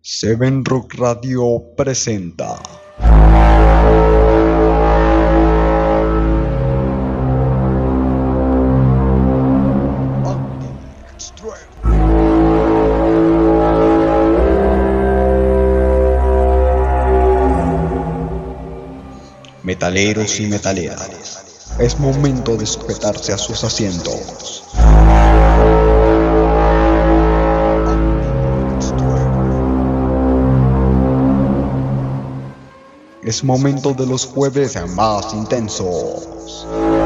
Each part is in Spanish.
Seven Rock Radio presenta. Metaleros y metaleras, es momento de sujetarse a sus asientos. Es momento de los jueves más intensos.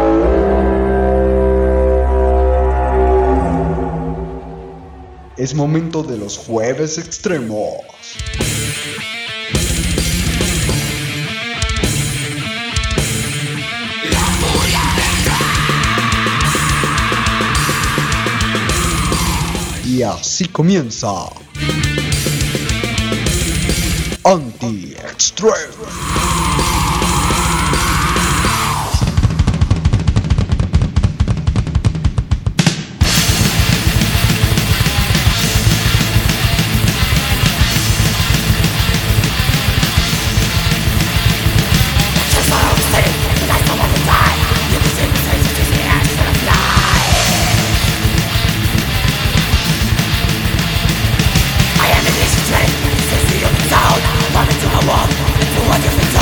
Es momento de los jueves extremos. Y así comienza Anti-Extreme. Walk into what you think.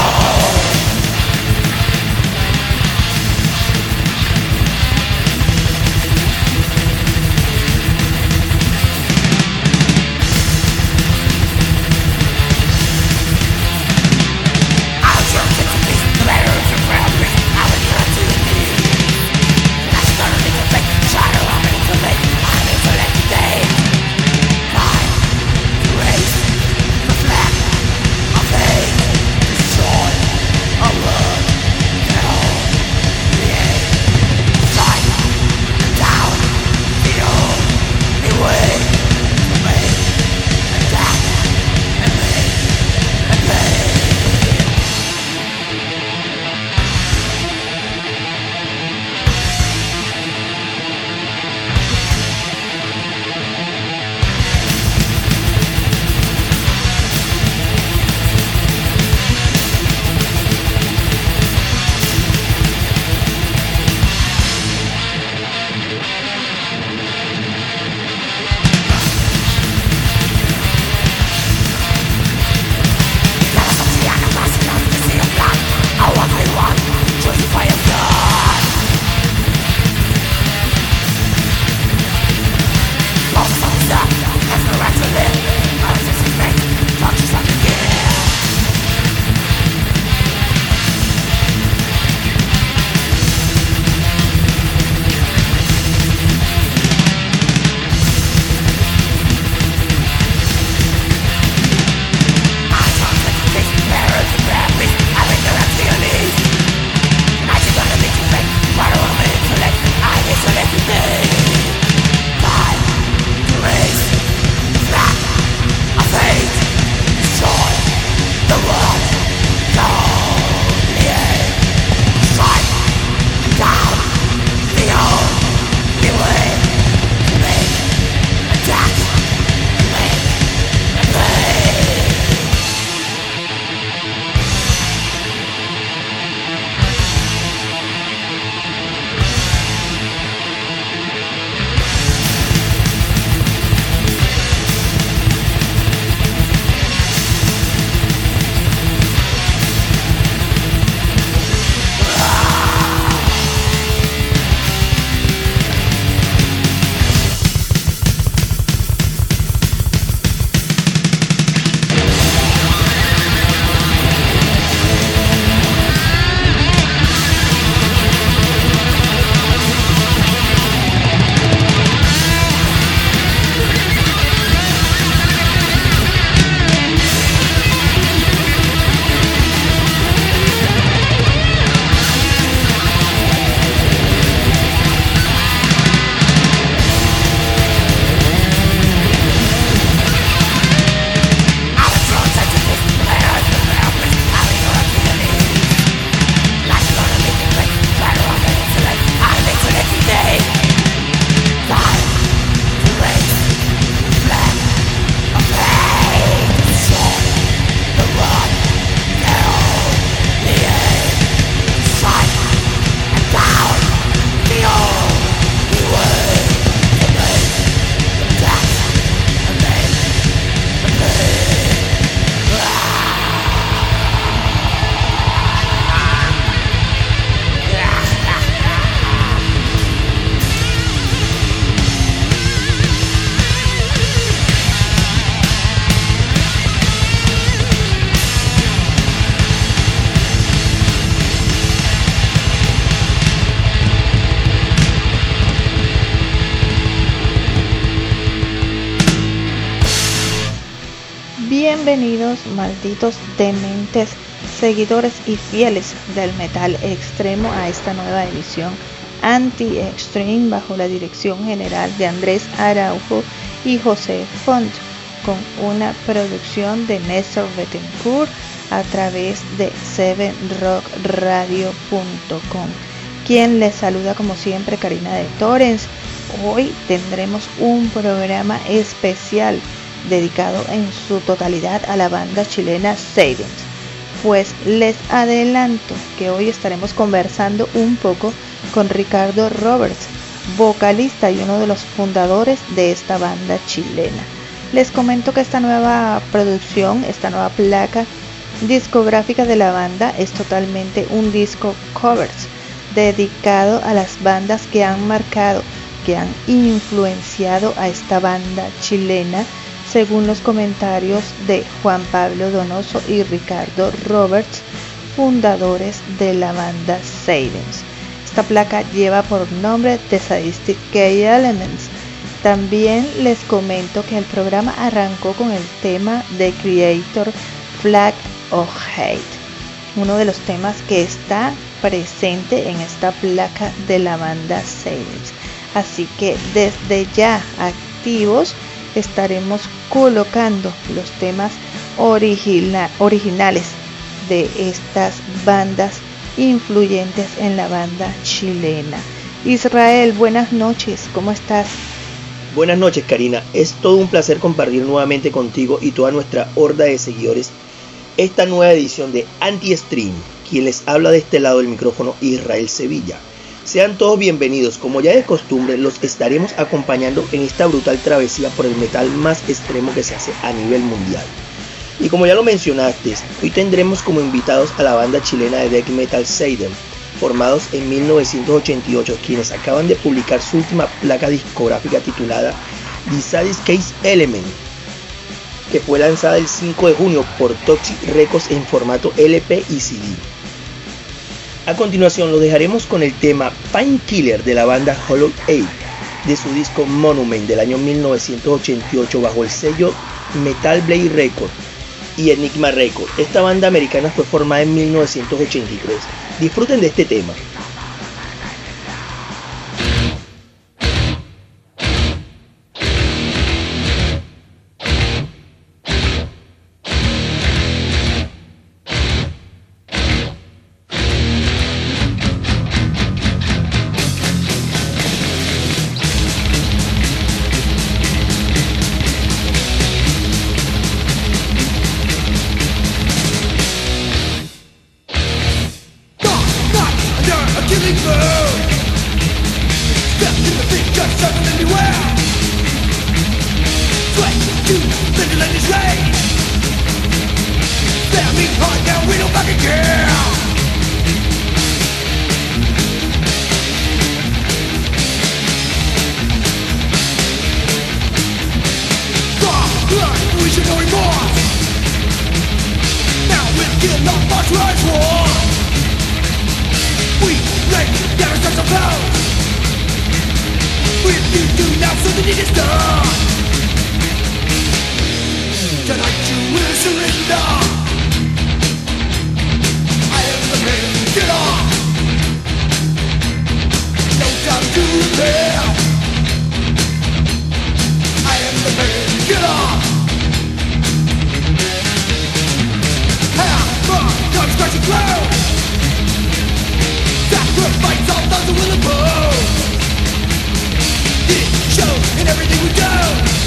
Bienvenidos, malditos dementes, seguidores y fieles del metal extremo, a esta nueva edición Anti-Extreme bajo la dirección general de Andrés Araujo y José Font, con una producción de Néstor Bettencourt a través de 7rockradio.com. Quien les saluda como siempre, Karina de Torrens. Hoy tendremos un programa especial dedicado en su totalidad a la banda chilena Saidens. Pues les adelanto que hoy estaremos conversando un poco con Ricardo Roberts, vocalista y uno de los fundadores de esta banda chilena. Les comento que esta nueva producción, esta nueva placa discográfica de la banda es totalmente un disco covers dedicado a las bandas que han marcado, que han influenciado a esta banda chilena, según los comentarios de Juan Pablo Donoso y Ricardo Roberts, fundadores de la banda Saidens. Esta placa lleva por nombre The Sadistic Gay Elements. También les comento que el programa arrancó con el tema de Creator, Flag of Hate, uno de los temas que está presente en esta placa de la banda Saidens. Así que desde ya activos estaremos colocando los temas originales de estas bandas influyentes en la banda chilena. Israel, buenas noches, ¿cómo estás? Buenas noches, Karina, es todo un placer compartir nuevamente contigo y toda nuestra horda de seguidores esta nueva edición de Anti-Extreme. Quien les habla de este lado del micrófono, Israel Sevilla. Sean todos bienvenidos. Como ya de costumbre, los estaremos acompañando en esta brutal travesía por el metal más extremo que se hace a nivel mundial. Y como ya lo mencionaste, hoy tendremos como invitados a la banda chilena de death metal Saidens, formados en 1988, quienes acaban de publicar su última placa discográfica titulada The Sadistic Gay Elements, que fue lanzada el 5 de junio por Toxic Records en formato LP y CD. A continuación lo dejaremos con el tema Painkiller de la banda Hollow Ape, de su disco Monument del año 1988 bajo el sello Metal Blade Records y Enigma Records. Esta banda americana fue formada en 1983. Disfruten de este tema. In everything we do.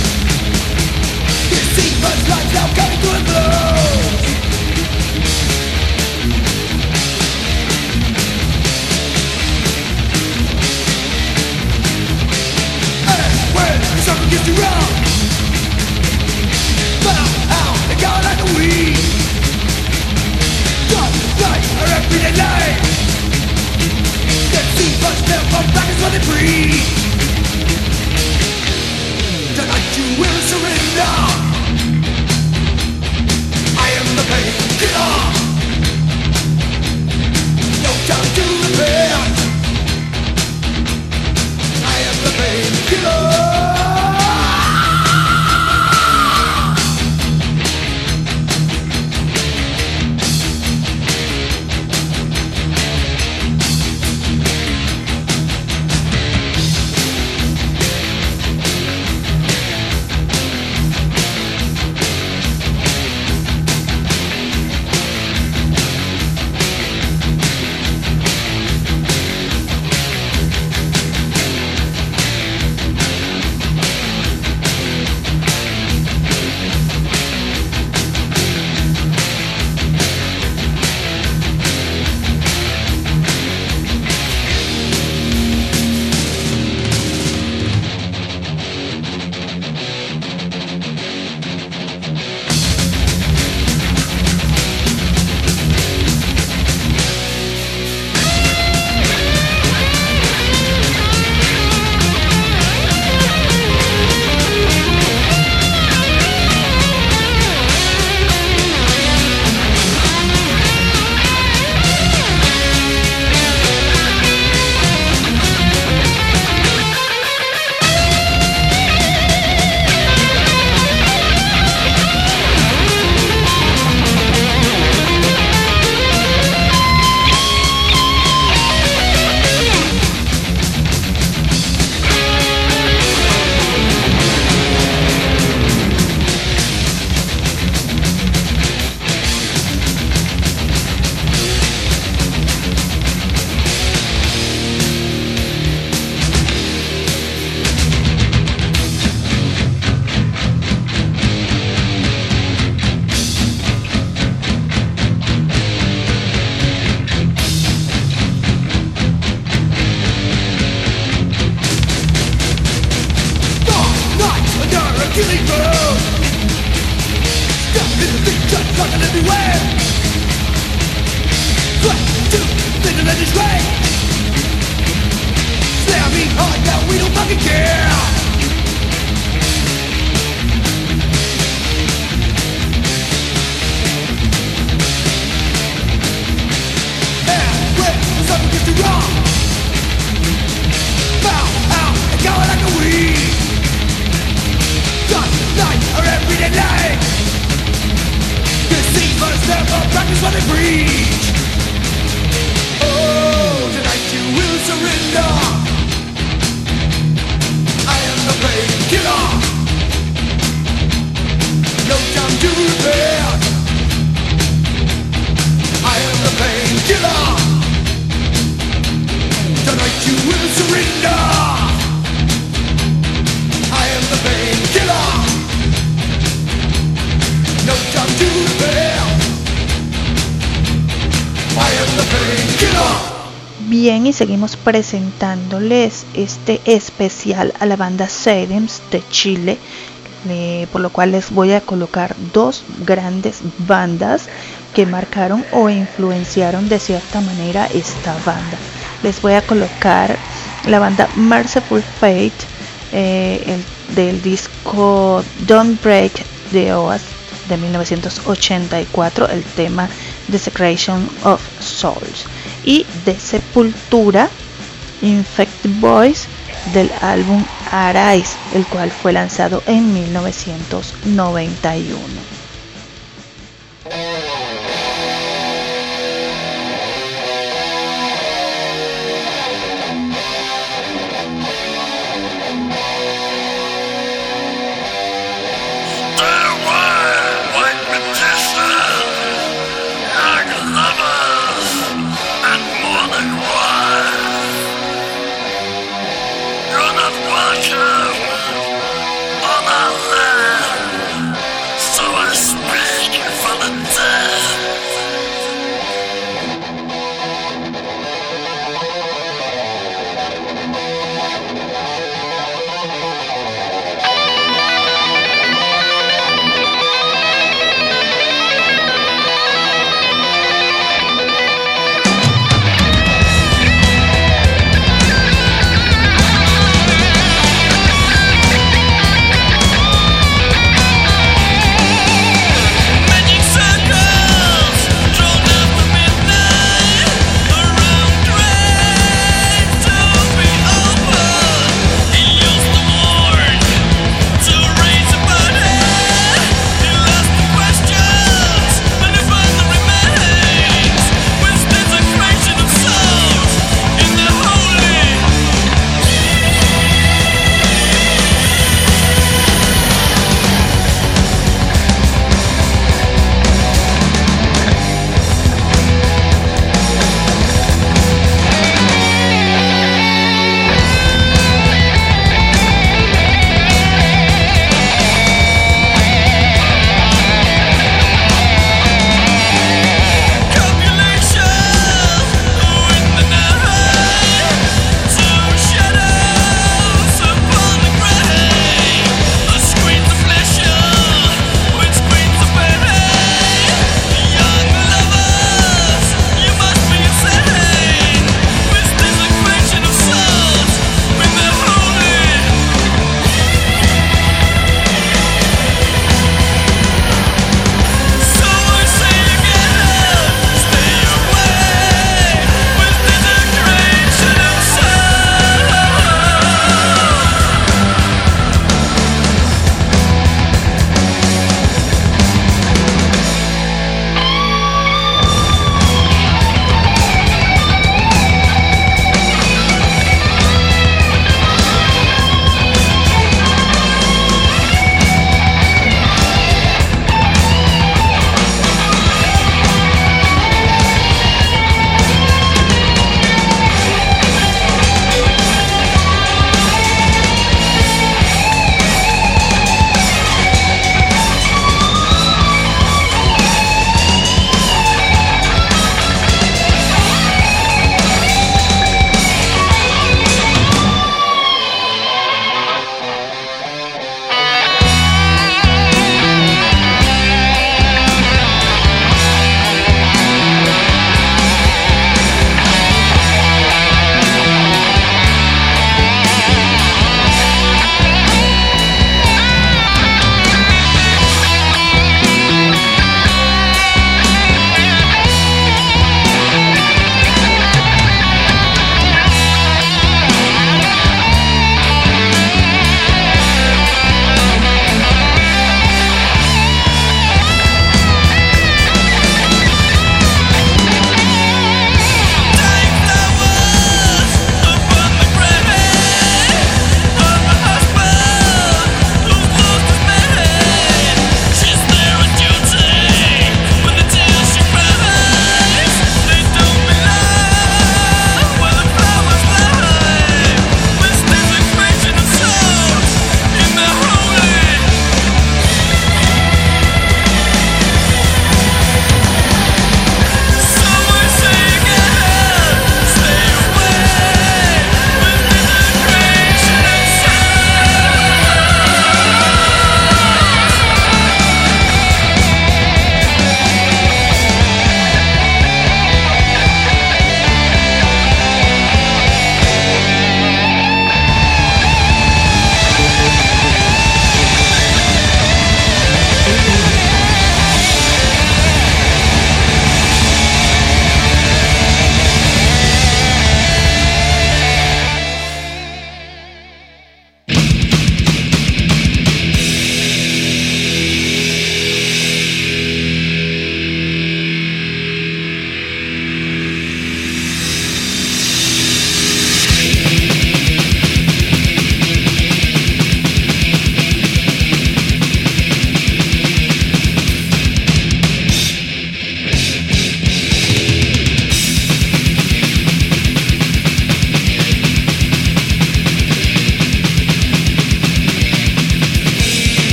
talking everywhere. What to think of this way? Slam me hard now, we don't fucking care. And when something gets you wrong, bow out and go like a weed. Just like our everyday life. Deceivers never practice what they preach. Oh, tonight you will surrender. I am the painkiller. No time to repair. I am the painkiller. Tonight you will surrender. I am the painkiller. No time to repair. I am the painkiller. Bien, y seguimos presentándoles este especial a la banda Sedems de Chile, por lo cual les voy a colocar dos grandes bandas que marcaron o influenciaron de cierta manera esta banda. Les voy a colocar la banda Merciful Fate, del disco Don't Break the Oath de 1984, el tema Desecration of Souls, y de Sepultura, Infected Boys, del álbum Arise, el cual fue lanzado en 1991. So I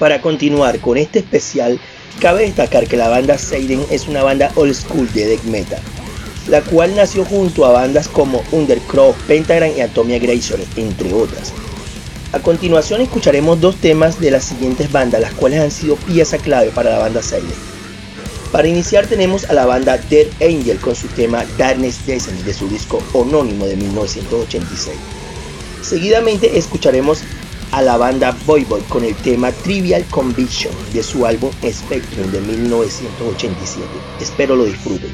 Para continuar con este especial, cabe destacar que la banda Seiden es una banda old school de death metal, la cual nació junto a bandas como Undercroft, Pentagram y Anatomia Grayson, entre otras. A continuación escucharemos dos temas de las siguientes bandas, las cuales han sido pieza clave para la banda Seiden. Para iniciar tenemos a la banda Dead Angel con su tema Darkness Descent de su disco homónimo de 1986. Seguidamente escucharemos a la banda Voivod con el tema Trivial Conviction de su álbum Spectrum de 1987. Espero lo disfruten.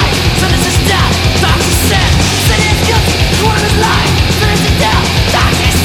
Darkness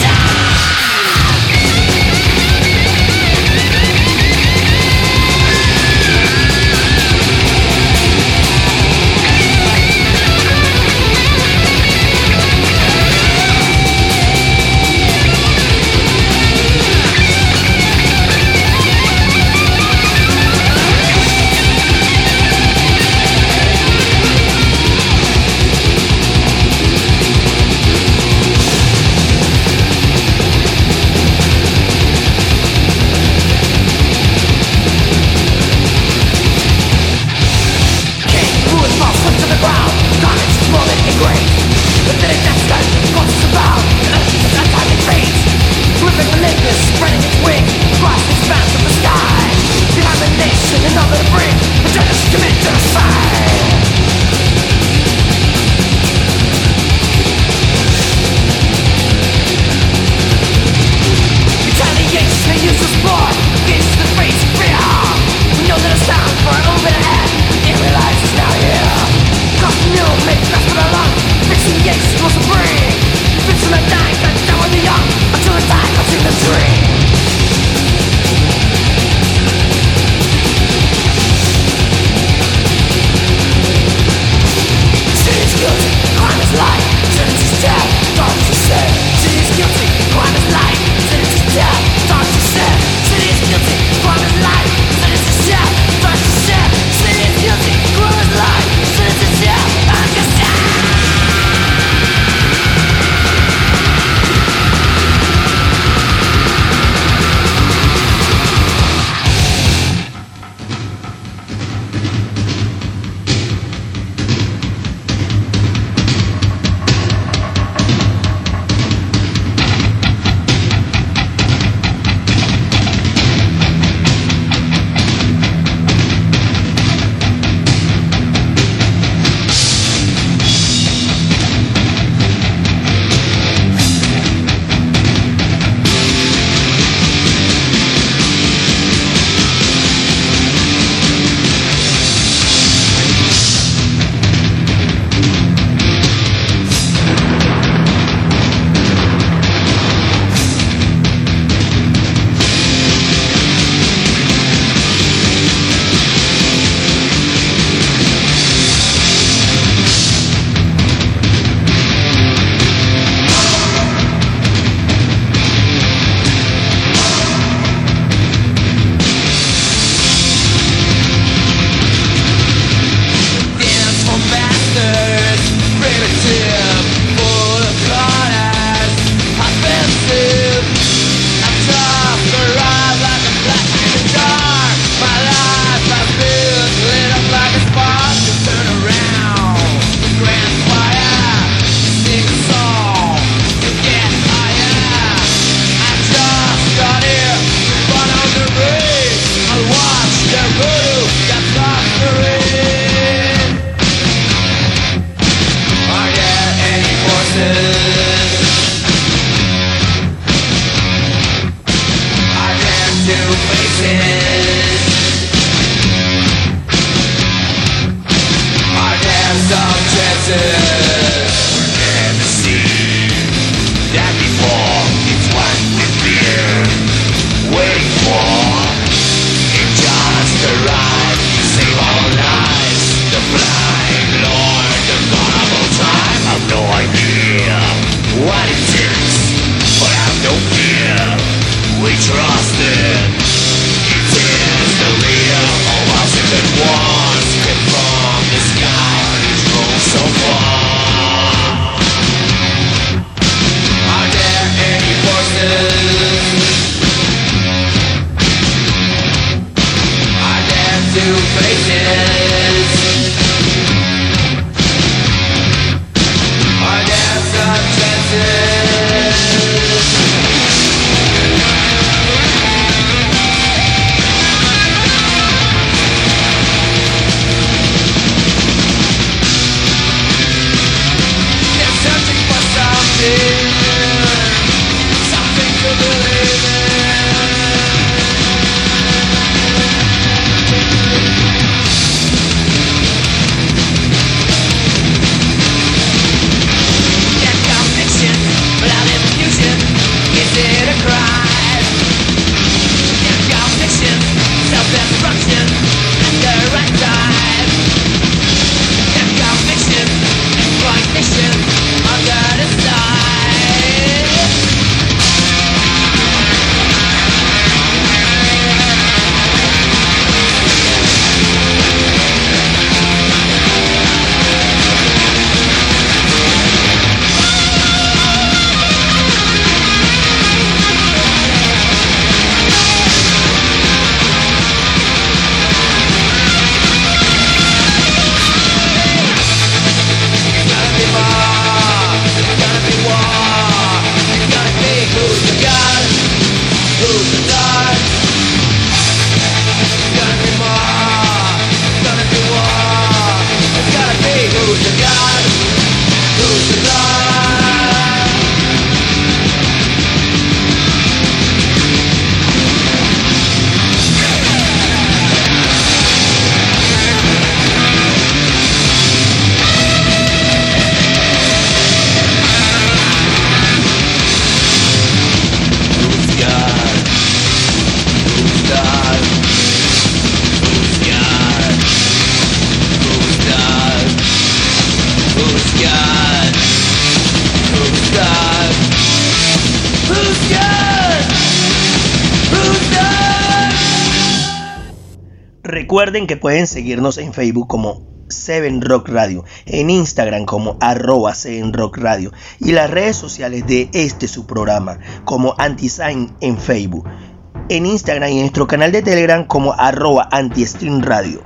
Recuerden que pueden seguirnos en Facebook como 7Rock Radio, en Instagram como @7Rock Radio y las redes sociales de su programa como Antisign en Facebook, en Instagram y en nuestro canal de Telegram como @Anti-Stream Radio.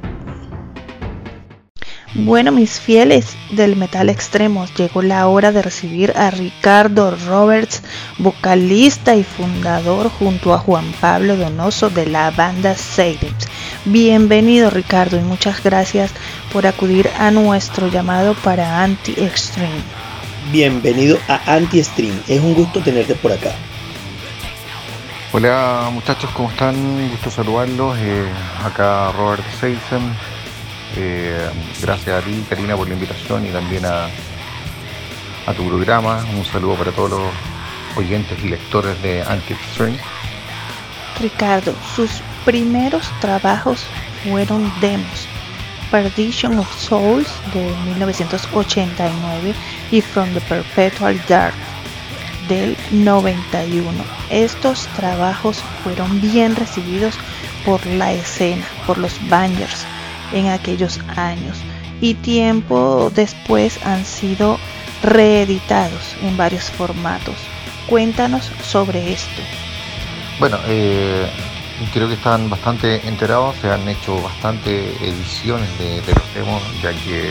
Bueno, mis fieles del metal extremo, llegó la hora de recibir a Ricardo Roberts, vocalista y fundador junto a Juan Pablo Donoso de la banda Satyrs. Bienvenido, Ricardo, y muchas gracias por acudir a nuestro llamado para Anti-Extreme. Bienvenido a Anti-Stream, es un gusto tenerte por acá. Hola muchachos, ¿cómo están? Un gusto saludarlos. Acá Robert Seisen. Gracias a ti, Karina, por la invitación y también a tu programa. Un saludo para todos los oyentes y lectores de Anti-Extreme. Ricardo, sus primeros trabajos fueron demos: Perdition of Souls de 1989 y From the Perpetual Dark del 91. Estos trabajos fueron bien recibidos por la escena, por los bangers en aquellos años, y tiempo después han sido reeditados en varios formatos. Cuéntanos sobre esto. Bueno, creo que están bastante enterados, se han hecho bastante ediciones de los demos, ya que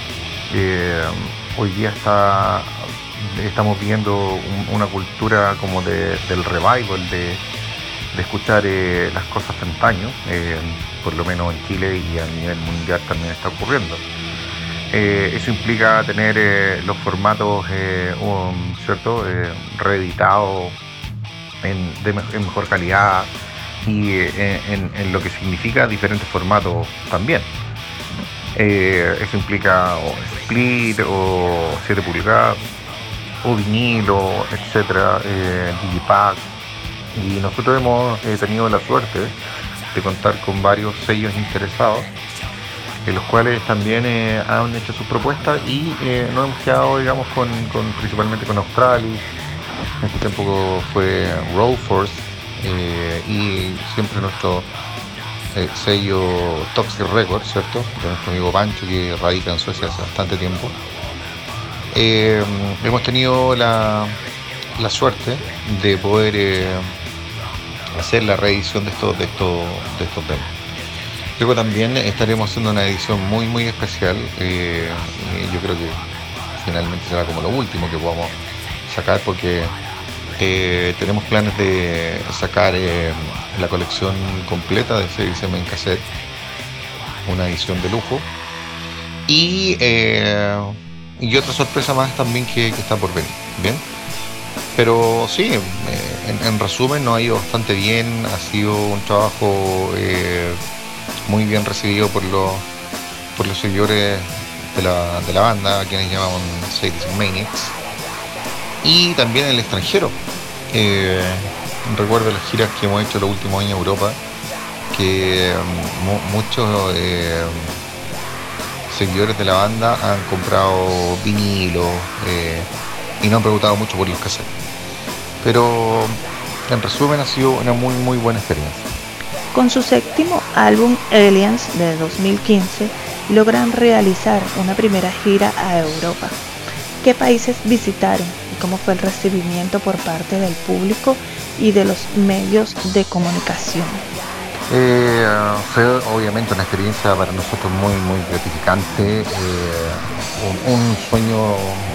hoy día estamos viendo una cultura como del revival, de escuchar las cosas de antaño, por lo menos en Chile y a nivel mundial también está ocurriendo. Eso implica tener los formatos ¿cierto? Reeditados en mejor calidad y en lo que significa diferentes formatos también. Eso implica o split o 7 pulgadas o vinilo, etcétera, digipack. Y nosotros hemos tenido la suerte de contar con varios sellos interesados, en los cuales también han hecho sus propuestas y nos hemos quedado, digamos, principalmente con Australis. En su tiempo fue Roll Force y siempre nuestro sello Toxic Records, ¿cierto? De nuestro amigo Pancho, que radica en Suecia hace bastante tiempo. Hemos tenido la suerte de poder hacer la reedición de estos demos. Luego también estaremos haciendo una edición muy muy especial. Yo creo que finalmente será como lo último que podamos sacar, porque tenemos planes de sacar la colección completa de CXM en cassette, una edición de lujo, y otra sorpresa más también que está por venir. Bien, pero sí, en resumen nos ha ido bastante bien, ha sido un trabajo muy bien recibido por los seguidores de la banda, a quienes llaman Sadism Maniacs, y también en el extranjero. Recuerdo las giras que hemos hecho los últimos años en Europa, que muchos seguidores de la banda han comprado vinilo y no han preguntado mucho por los cassettes. Pero en resumen ha sido una muy muy buena experiencia. Con su séptimo álbum Aliens de 2015 logran realizar una primera gira a Europa. ¿Qué países visitaron y cómo fue el recibimiento por parte del público y de los medios de comunicación? Fue obviamente una experiencia para nosotros muy muy gratificante, un sueño,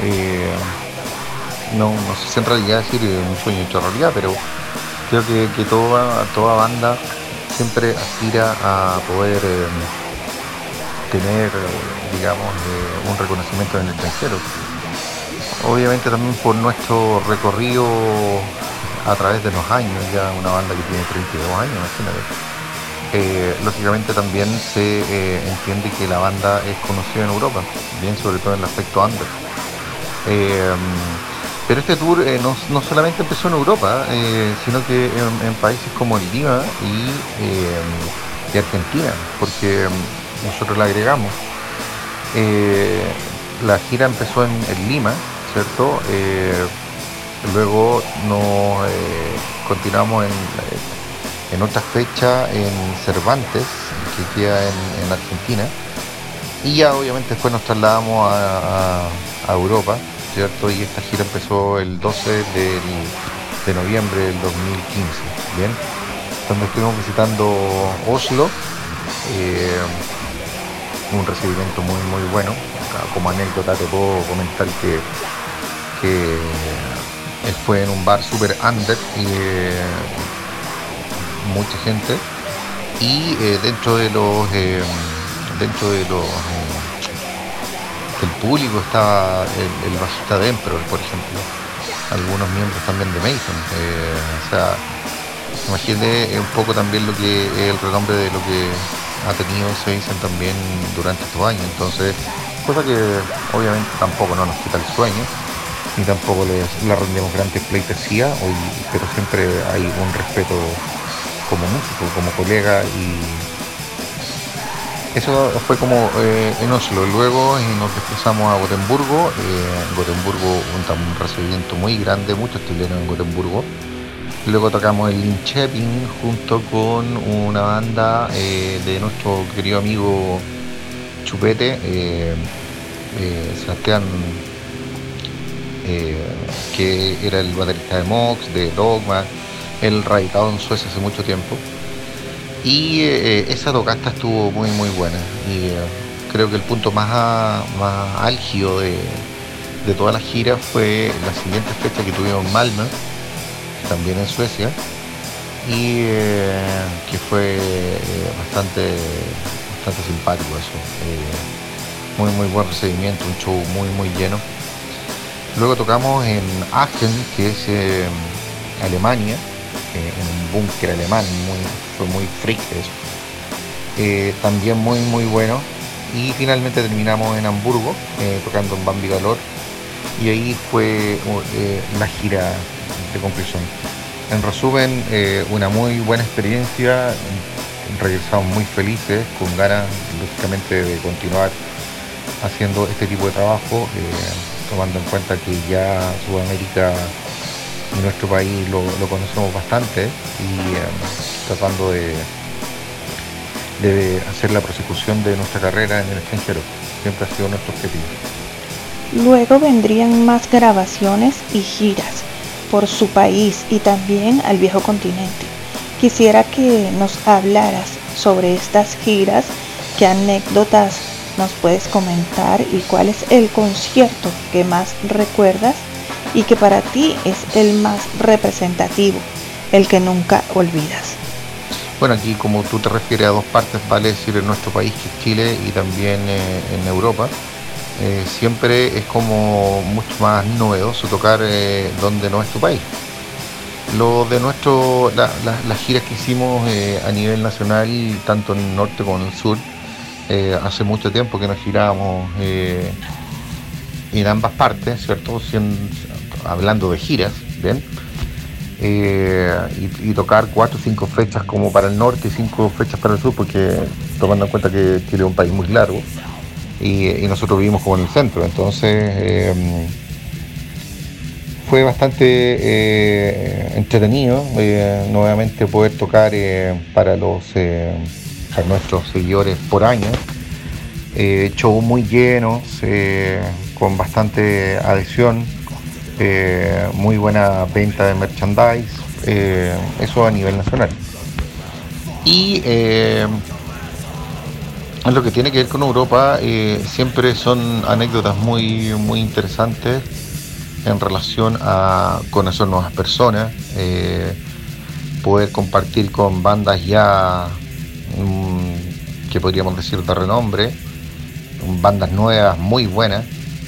no sé si en realidad decir un sueño hecho realidad, pero creo que toda banda siempre aspira a poder tener, digamos, un reconocimiento en el extranjero. Obviamente también por nuestro recorrido a través de los años, ya una banda que tiene 32 años, imagínate. Lógicamente también se entiende que la banda es conocida en Europa, bien, sobre todo en el aspecto under. Pero este tour no solamente empezó en Europa, sino que en países como Lima y Argentina, porque nosotros la agregamos. La gira empezó en Lima, ¿cierto? Luego continuamos en otra fecha en Cervantes, que queda en Argentina. Y ya obviamente después nos trasladamos a Europa, ¿cierto? Y esta gira empezó el 12 de noviembre del 2015, ¿bien? Donde estuvimos visitando Oslo, un recibimiento muy muy bueno. Como anécdota te puedo comentar que fue en un bar super under y mucha gente, y dentro de los del público estaba el bajista de Emperor, por ejemplo, algunos miembros también de Mason, o sea, imagínate un poco también lo que es el renombre de lo que ha tenido Mason también durante estos años. Entonces, cosa que obviamente tampoco no nos quita el sueño, ni tampoco le rendimos grandes pleitesía, pero siempre hay un respeto como músico, como colega, y eso fue como en Oslo. Luego nos desplazamos a Gotemburgo. Gotemburgo, un recibimiento muy grande, muchos chilenos en Gotemburgo. Luego tocamos en Linköping junto con una banda de nuestro querido amigo Chupete, Sebastián, que era el baterista de Mox, de Dogma, él radicado en Suecia hace mucho tiempo. Y esa tocata estuvo muy muy buena, y creo que el punto más álgido de toda la gira fue la siguiente fecha que tuvimos en Malmö, también en Suecia, y que fue bastante simpático eso, muy muy buen recibimiento, un show muy muy lleno. Luego tocamos en Aachen, que es Alemania, en un búnker alemán, fue muy freak eso, también muy muy bueno. Y finalmente terminamos en Hamburgo, tocando en Bambi Galore, y ahí fue la gira de conclusión. En resumen, una muy buena experiencia, regresamos muy felices, con ganas lógicamente de continuar haciendo este tipo de trabajo, tomando en cuenta que ya Sudamérica y nuestro país lo conocemos bastante, y tratando de hacer la prosecución de nuestra carrera en el extranjero. Siempre ha sido nuestro objetivo. Luego vendrían más grabaciones y giras por su país y también al viejo continente. Quisiera que nos hablaras sobre estas giras, qué anécdotas nos puedes comentar y cuál es el concierto que más recuerdas y que para ti es el más representativo, el que nunca olvidas. Bueno, aquí como tú te refieres a dos partes, vale decir en nuestro país, que es Chile, y también en Europa, siempre es como mucho más novedoso tocar donde no es tu país. Lo de las giras que hicimos a nivel nacional, tanto en el norte como en el sur, hace mucho tiempo que nos girábamos en ambas partes, ¿cierto? Hablando de giras, ¿bien? Y tocar 4 o 5 fechas como para el norte y 5 fechas para el sur, porque tomando en cuenta que Chile es un país muy largo y nosotros vivimos como en el centro, entonces fue bastante entretenido nuevamente poder tocar para nuestros seguidores por año, shows muy llenos, con bastante adhesión, muy buena venta de merchandise, eso a nivel nacional. Y en lo que tiene que ver con Europa, siempre son anécdotas muy muy interesantes en relación a conocer nuevas personas, poder compartir con bandas ya que podríamos decir de renombre, bandas nuevas muy buenas,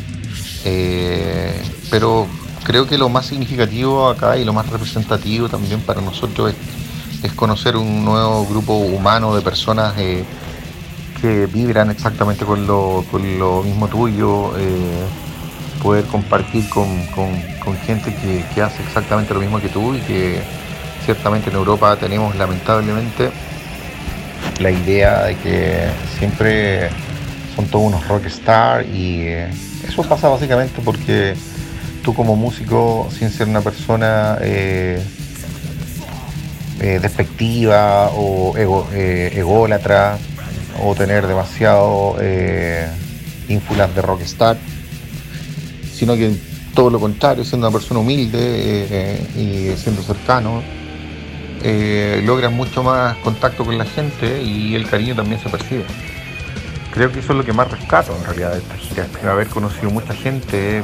pero creo que lo más significativo acá y lo más representativo también para nosotros es conocer un nuevo grupo humano de personas que vibran exactamente con lo mismo tuyo, poder compartir con gente que hace exactamente lo mismo que tú, y que ciertamente en Europa tenemos lamentablemente la idea de que siempre son todos unos rockstar, y eso pasa básicamente porque tú como músico, sin ser una persona despectiva o ególatra, o tener demasiado ínfulas de rockstar, sino que todo lo contrario, siendo una persona humilde y siendo cercano, logras mucho más contacto con la gente y el cariño también se percibe. Creo que eso es lo que más rescato en realidad de esta gira, haber conocido mucha gente,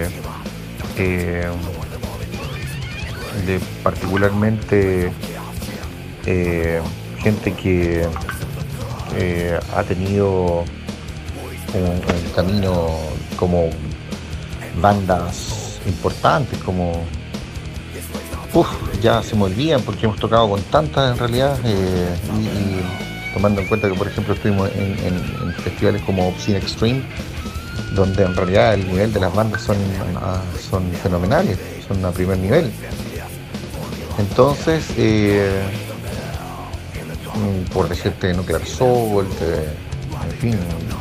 de particularmente gente que ha tenido un camino como bandas importantes, como ya se me olvidan porque hemos tocado con tantas en realidad, y tomando en cuenta que por ejemplo estuvimos en festivales como Obscene Extreme, donde en realidad el nivel de las bandas son fenomenales, son a primer nivel. Entonces, por decirte Nuclear Assault, en fin,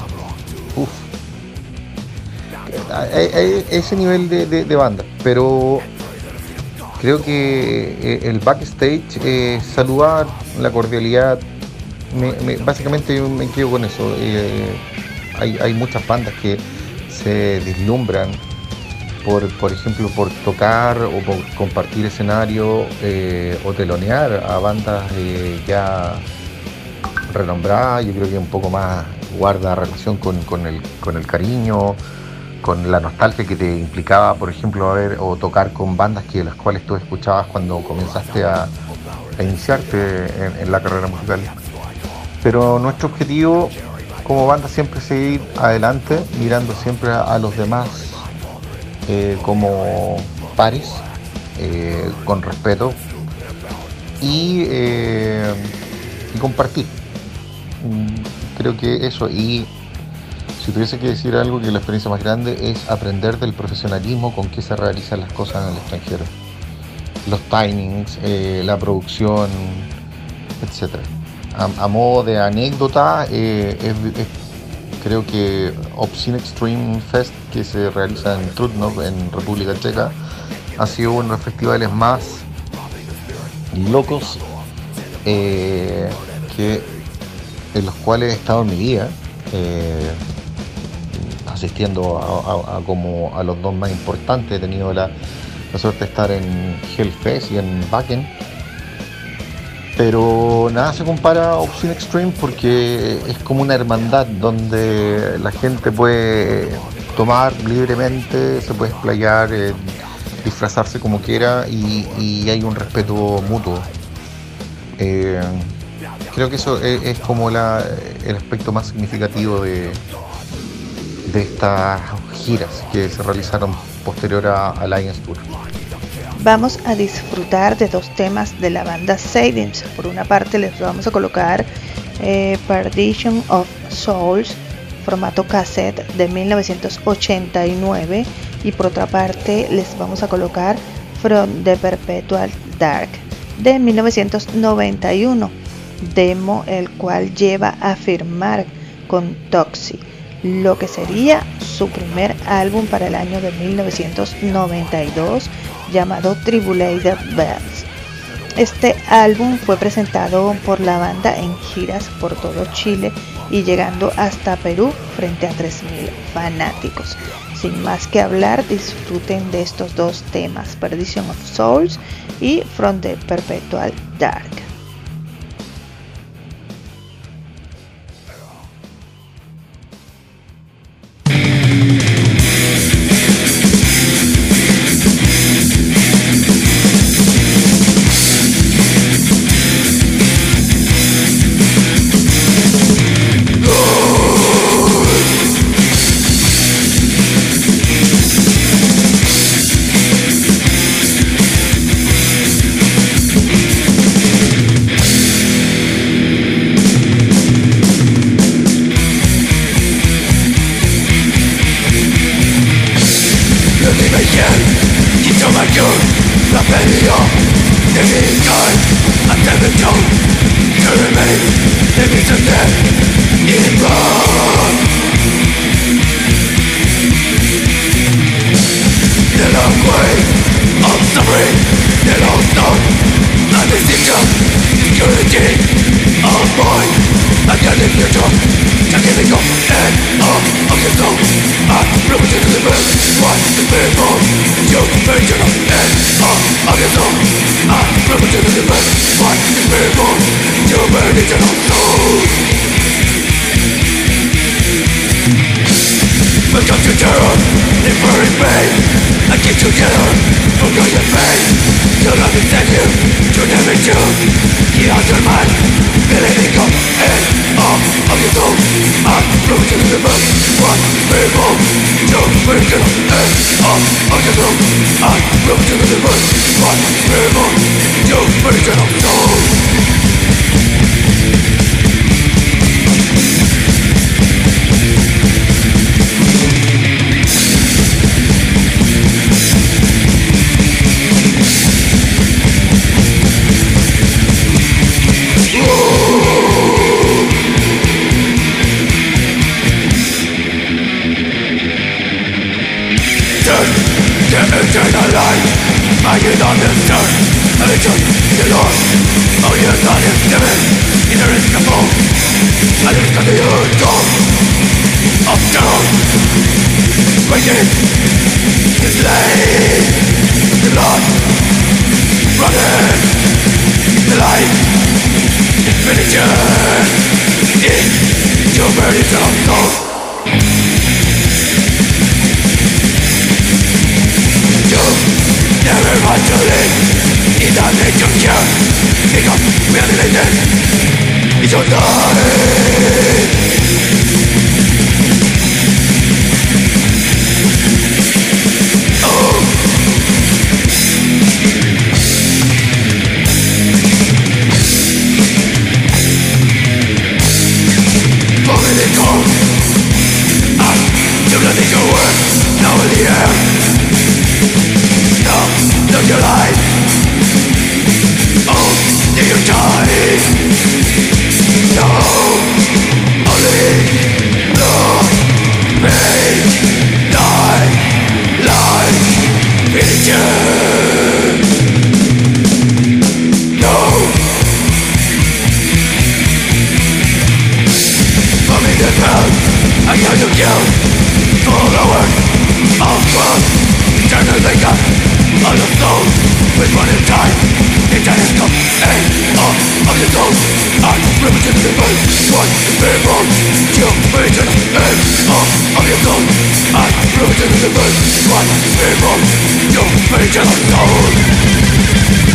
ese nivel de banda, pero creo que el backstage, saludar, la cordialidad, básicamente yo me quedo con eso. Hay muchas bandas que se deslumbran por ejemplo, por tocar o por compartir escenario, o telonear a bandas ya renombradas. Yo creo que un poco más guarda relación con el cariño, con la nostalgia que te implicaba, por ejemplo, tocar con bandas las cuales tú escuchabas cuando comenzaste a iniciarte en la carrera musical. Pero nuestro objetivo como banda siempre es seguir adelante, mirando siempre a los demás como pares, con respeto y compartir. Creo que eso, y si tuviese que decir algo, que la experiencia más grande es aprender del profesionalismo con que se realizan las cosas en el extranjero, los timings, la producción, etcétera. A modo de anécdota, creo que Obscene Extreme Fest, que se realiza en Trutnov, en República Checa, ha sido uno de los festivales más locos en los cuales he estado en mi vida, asistiendo a los dos más importantes. He tenido la suerte de estar en Hellfest y en Wacken, pero nada se compara a Obscene Extreme porque es como una hermandad donde la gente puede tomar libremente, se puede explayar, disfrazarse como quiera, y hay un respeto mutuo. Creo que eso es como el aspecto más significativo de estas giras que se realizaron posterior a Alliance Tour. Vamos a disfrutar de dos temas de la banda Sapiens. Por una parte les vamos a colocar Perdition of Souls, formato cassette de 1989, y por otra parte les vamos a colocar From the Perpetual Dark de 1991, demo el cual lleva a firmar con Toxic lo que sería su primer álbum para el año de 1992, llamado Tribulated Bells. Este álbum fue presentado por la banda en giras por todo Chile y llegando hasta Perú frente a 3.000 fanáticos. Sin más que hablar, disfruten de estos dos temas, Perdition of Souls y From the Perpetual Dark. Welcome to terror, enduring pain. I keep together, forgot your pain. Your love is send you to never choose. The aftermath, believing of end of your soul. I'm broken to the birth. One people, two version end of your soul. I'm broken to the birth. One people, two version of soul. Eternal life, I get on the start. Religion, the Lord, oh yes, I am given. In the risk of all, I look at the earth of terror. Waiting, the slave, the blood, running, the life, definition, in your very soul. Never want to live in that nature care. Because we are related. It's your life. Oh. Falling in cold. I'm letting go work. Now in the air. Look your life. Oh, do you die? No, only love, pain, life, religion. No, for me the ground, I got to kill. Forward, upward, eternal maker. All the souls with one in time. The giant cup and all of the souls are represented in birth. One people, two vision and all of your souls are represented in birth. One people, two vision of souls.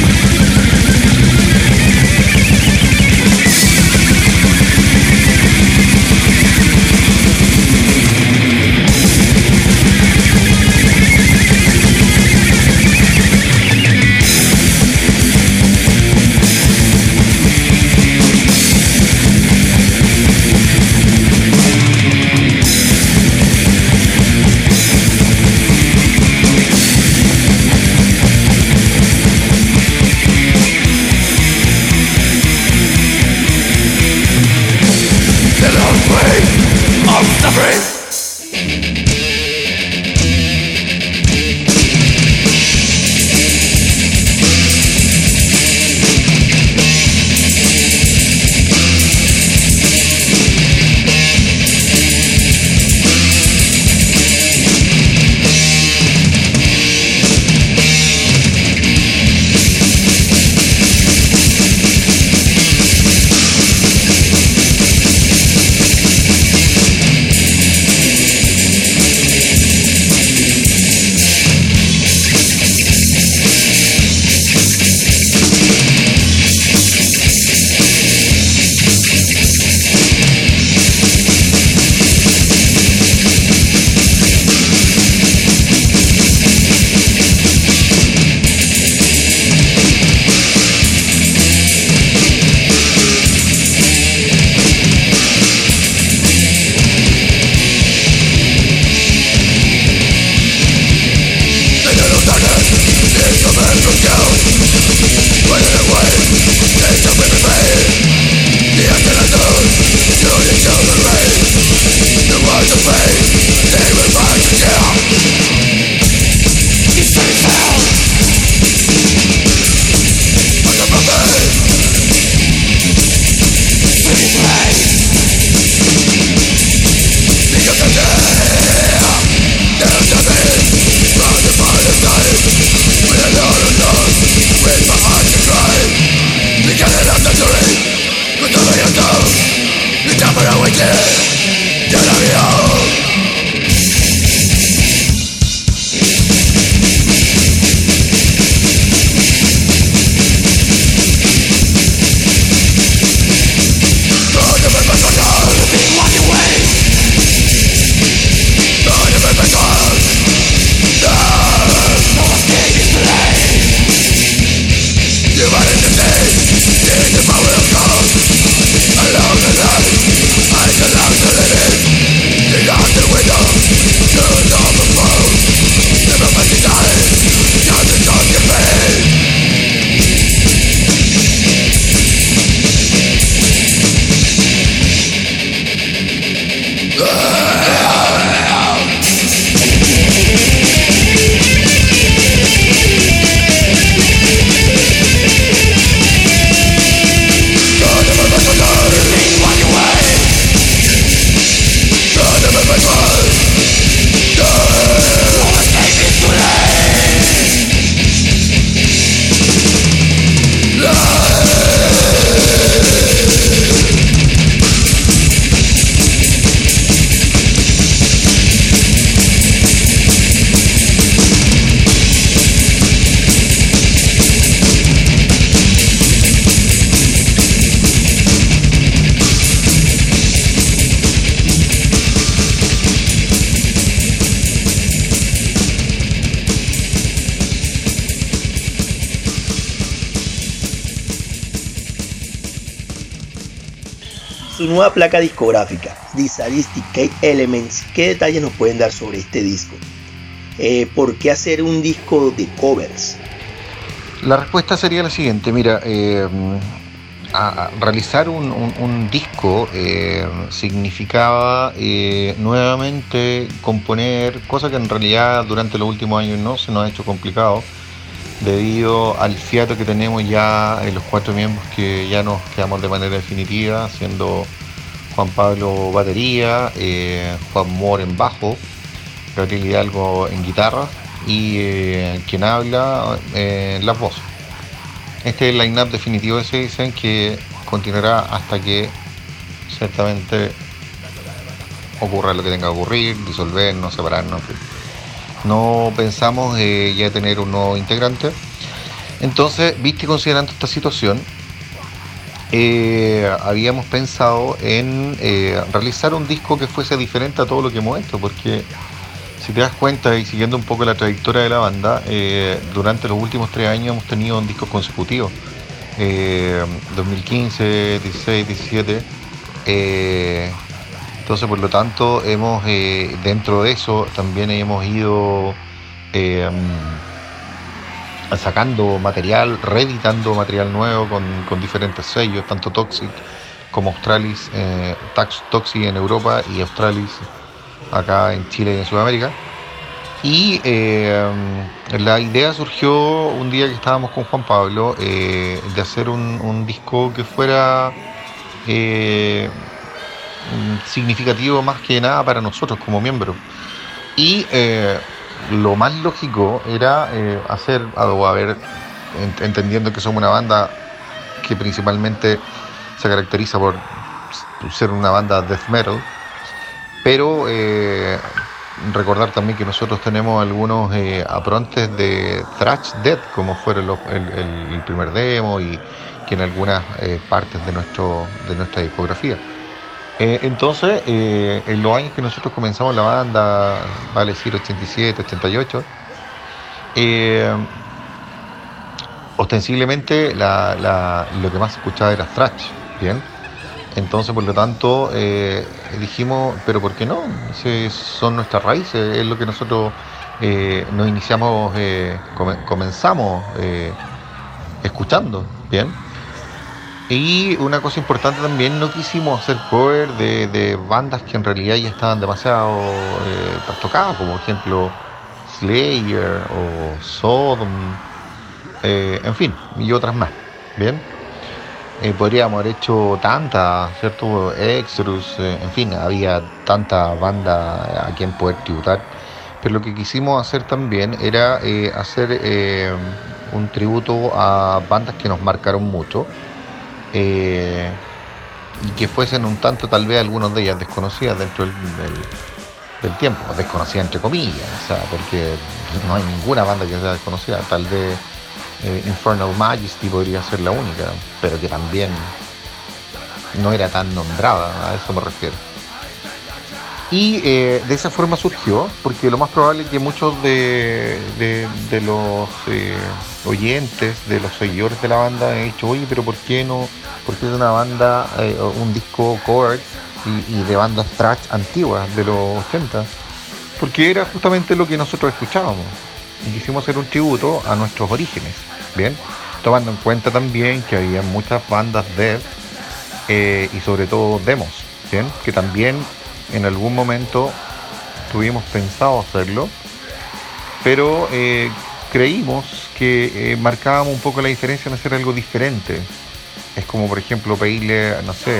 Su nueva placa discográfica, The Sadistic K-Elements, ¿qué detalles nos pueden dar sobre este disco? ¿Por qué hacer un disco de covers? La respuesta sería la siguiente, mira, a realizar un disco significaba nuevamente componer, cosa que en realidad durante los últimos años no se nos ha hecho complicado, debido al fiato que tenemos ya en los 4 miembros que ya nos quedamos de manera definitiva, siendo Juan Pablo batería, Juan Mor en bajo, Gabriel Hidalgo en guitarra y quien habla en las voces. Este es el line-up definitivo de Citizen, que continuará hasta que ciertamente ocurra lo que tenga que ocurrir, disolvernos, separarnos, en fin. No pensamos ya tener un nuevo integrante. Entonces, viste, considerando esta situación, habíamos pensado en realizar un disco que fuese diferente a todo lo que hemos hecho, porque si te das cuenta, y siguiendo un poco la trayectoria de la banda, durante los últimos 3 años hemos tenido un disco consecutivo, 2015, 16, 17. Entonces, por lo tanto, hemos dentro de eso también hemos ido sacando material, reeditando material nuevo con diferentes sellos, tanto Toxic como Australis, Toxic en Europa y Australis acá en Chile y en Sudamérica. Y la idea surgió un día que estábamos con Juan Pablo de hacer un disco que fuera significativo más que nada para nosotros como miembros. Y lo más lógico era hacer, entendiendo que somos una banda que principalmente se caracteriza por ser una banda death metal, pero recordar también que nosotros tenemos algunos aprontes de thrash death, como fueron el primer demo y que en algunas partes de nuestra discografía. Entonces, en los años que nosotros comenzamos la banda, vale decir 87, 88, ostensiblemente lo que más se escuchaba era thrash, ¿bien? Entonces, por lo tanto, dijimos, pero ¿por qué no? Si son nuestras raíces, es lo que nosotros nos iniciamos, comenzamos escuchando, ¿bien? Y una cosa importante también, no quisimos hacer cover de bandas que en realidad ya estaban demasiado trastocadas, como por ejemplo Slayer o Sodom, en fin, y otras más, ¿bien? Podríamos haber hecho tantas, ¿cierto? Exodus, en fin, había tanta banda a quien poder tributar, pero lo que quisimos hacer también era hacer un tributo a bandas que nos marcaron mucho, y que fuesen un tanto tal vez algunas de ellas desconocidas dentro del tiempo, desconocidas entre comillas, o sea, porque no hay ninguna banda que sea desconocida, tal vez Infernal Majesty podría ser la única, pero que también no era tan nombrada, a eso me refiero. Y de esa forma surgió, porque lo más probable es que muchos de los oyentes, de los seguidores de la banda han dicho, oye, pero ¿por qué no? ¿Por qué es una banda, un disco cover y de bandas thrash antiguas de los 80? Porque era justamente lo que nosotros escuchábamos. Y quisimos hacer un tributo a nuestros orígenes, ¿bien? Tomando en cuenta también que había muchas bandas death y sobre todo demos, ¿bien? Que también en algún momento tuvimos pensado hacerlo, pero creímos que marcábamos un poco la diferencia en hacer algo diferente. Es como, por ejemplo, pedirle, no sé,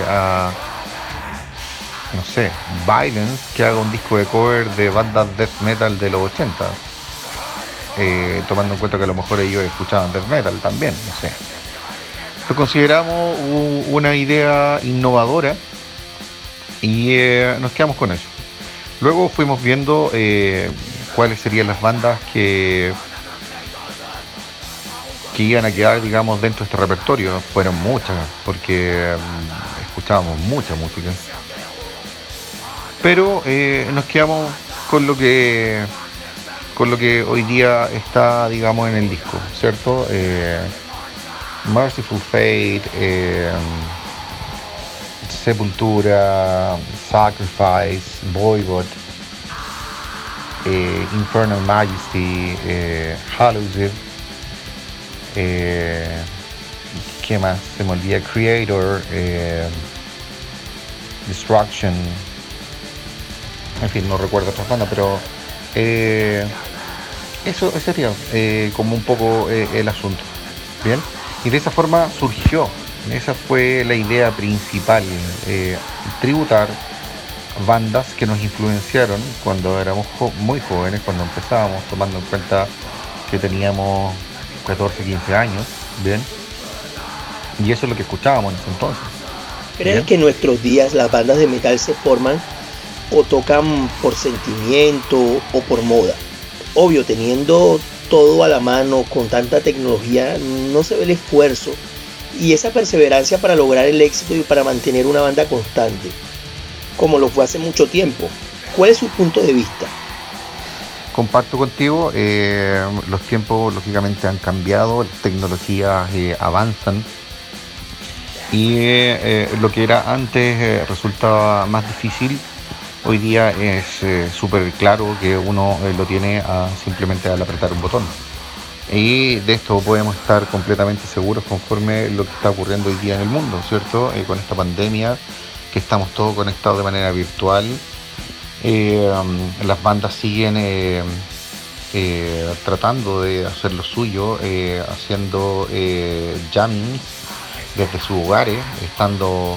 Violence que haga un disco de cover de bandas death metal de los 80, tomando en cuenta que a lo mejor ellos escuchaban death metal también, no sé. Lo consideramos una idea innovadora y nos quedamos con eso. Luego fuimos viendo cuáles serían las bandas que iban a quedar, digamos, dentro de este repertorio. Fueron muchas, porque escuchábamos mucha música. Pero nos quedamos con lo que hoy día está, digamos, en el disco, ¿cierto? Merciful Fate, Sepultura, Sacrifice, Voivod, Infernal Majesty, Hallows, ¿qué más? Se me olvida, Creator, Destruction, en fin, no recuerdo otras bandas, pero eso sería como un poco el asunto, ¿bien? Y de esa forma surgió, esa fue la idea principal, tributar bandas que nos influenciaron cuando éramos muy jóvenes, cuando empezábamos, tomando en cuenta que teníamos 14, 15 años, ¿bien? Y eso es lo que escuchábamos en ese entonces. ¿Crees que en nuestros días las bandas de metal se forman o tocan por sentimiento o por moda? Obvio, teniendo todo a la mano, con tanta tecnología, no se ve el esfuerzo y esa perseverancia para lograr el éxito y para mantener una banda constante, como lo fue hace mucho tiempo. ¿Cuál es su punto de vista? Comparto contigo, los tiempos lógicamente han cambiado, las tecnologías avanzan y lo que era antes resultaba más difícil, hoy día es súper claro que uno lo tiene simplemente al apretar un botón. Y de esto podemos estar completamente seguros conforme lo que está ocurriendo hoy día en el mundo, ¿cierto? Con esta pandemia, que estamos todos conectados de manera virtual. Las bandas siguen tratando de hacer lo suyo, haciendo jamming desde sus hogares, estando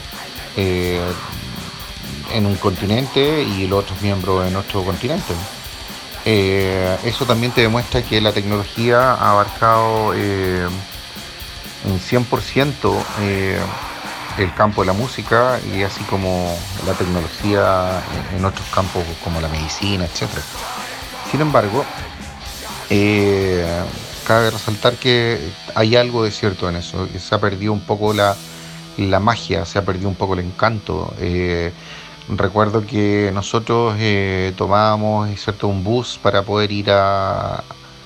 en un continente y los otros miembros en otro continente. Eso también te demuestra que la tecnología ha abarcado un 100% el campo de la música, y así como la tecnología en otros campos como la medicina, etc. Sin embargo, cabe resaltar que hay algo de cierto en eso, que se ha perdido un poco la magia, se ha perdido un poco el encanto. Recuerdo que nosotros tomábamos, ¿cierto?, un bus para poder ir a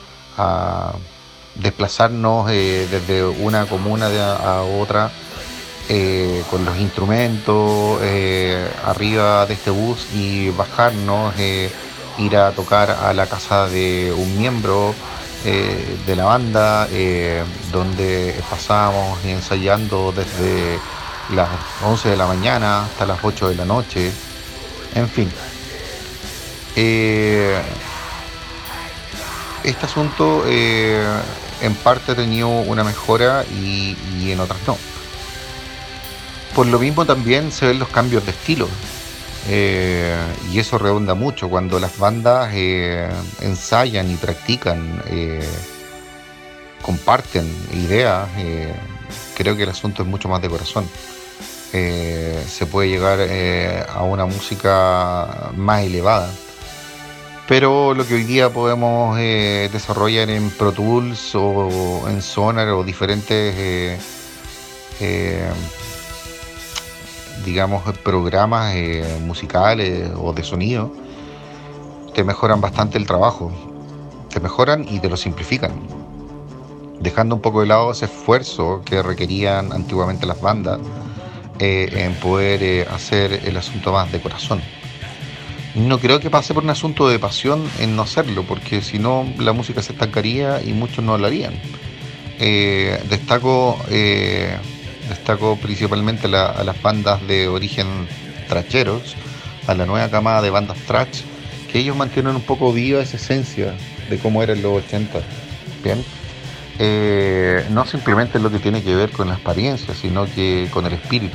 desplazarnos desde una comuna a otra, con los instrumentos arriba de este bus, y bajarnos, ir a tocar a la casa de un miembro de la banda, donde pasábamos ensayando desde las 11 de la mañana hasta las 8 de la noche, en fin. Este asunto en parte ha tenido una mejora y en otras no. Por lo mismo también se ven los cambios de estilo, y eso redunda mucho cuando las bandas ensayan y practican, comparten ideas. Creo que el asunto es mucho más de corazón. se puede llegar a una música más elevada. Pero lo que hoy día podemos desarrollar en Pro Tools o en Sonar o diferentes digamos programas musicales o de sonido, te mejoran bastante el trabajo, te mejoran y te lo simplifican, dejando un poco de lado ese esfuerzo que requerían antiguamente las bandas en poder hacer el asunto más de corazón. No creo que pase por un asunto de pasión en no hacerlo, porque si no la música se estancaría y muchos no lo harían. Destaco principalmente a las bandas de origen thrasheros, a la nueva camada de bandas thrash, que ellos mantienen un poco viva esa esencia de cómo era en los 80. Bien. No simplemente lo que tiene que ver con la experiencia, sino que con el espíritu.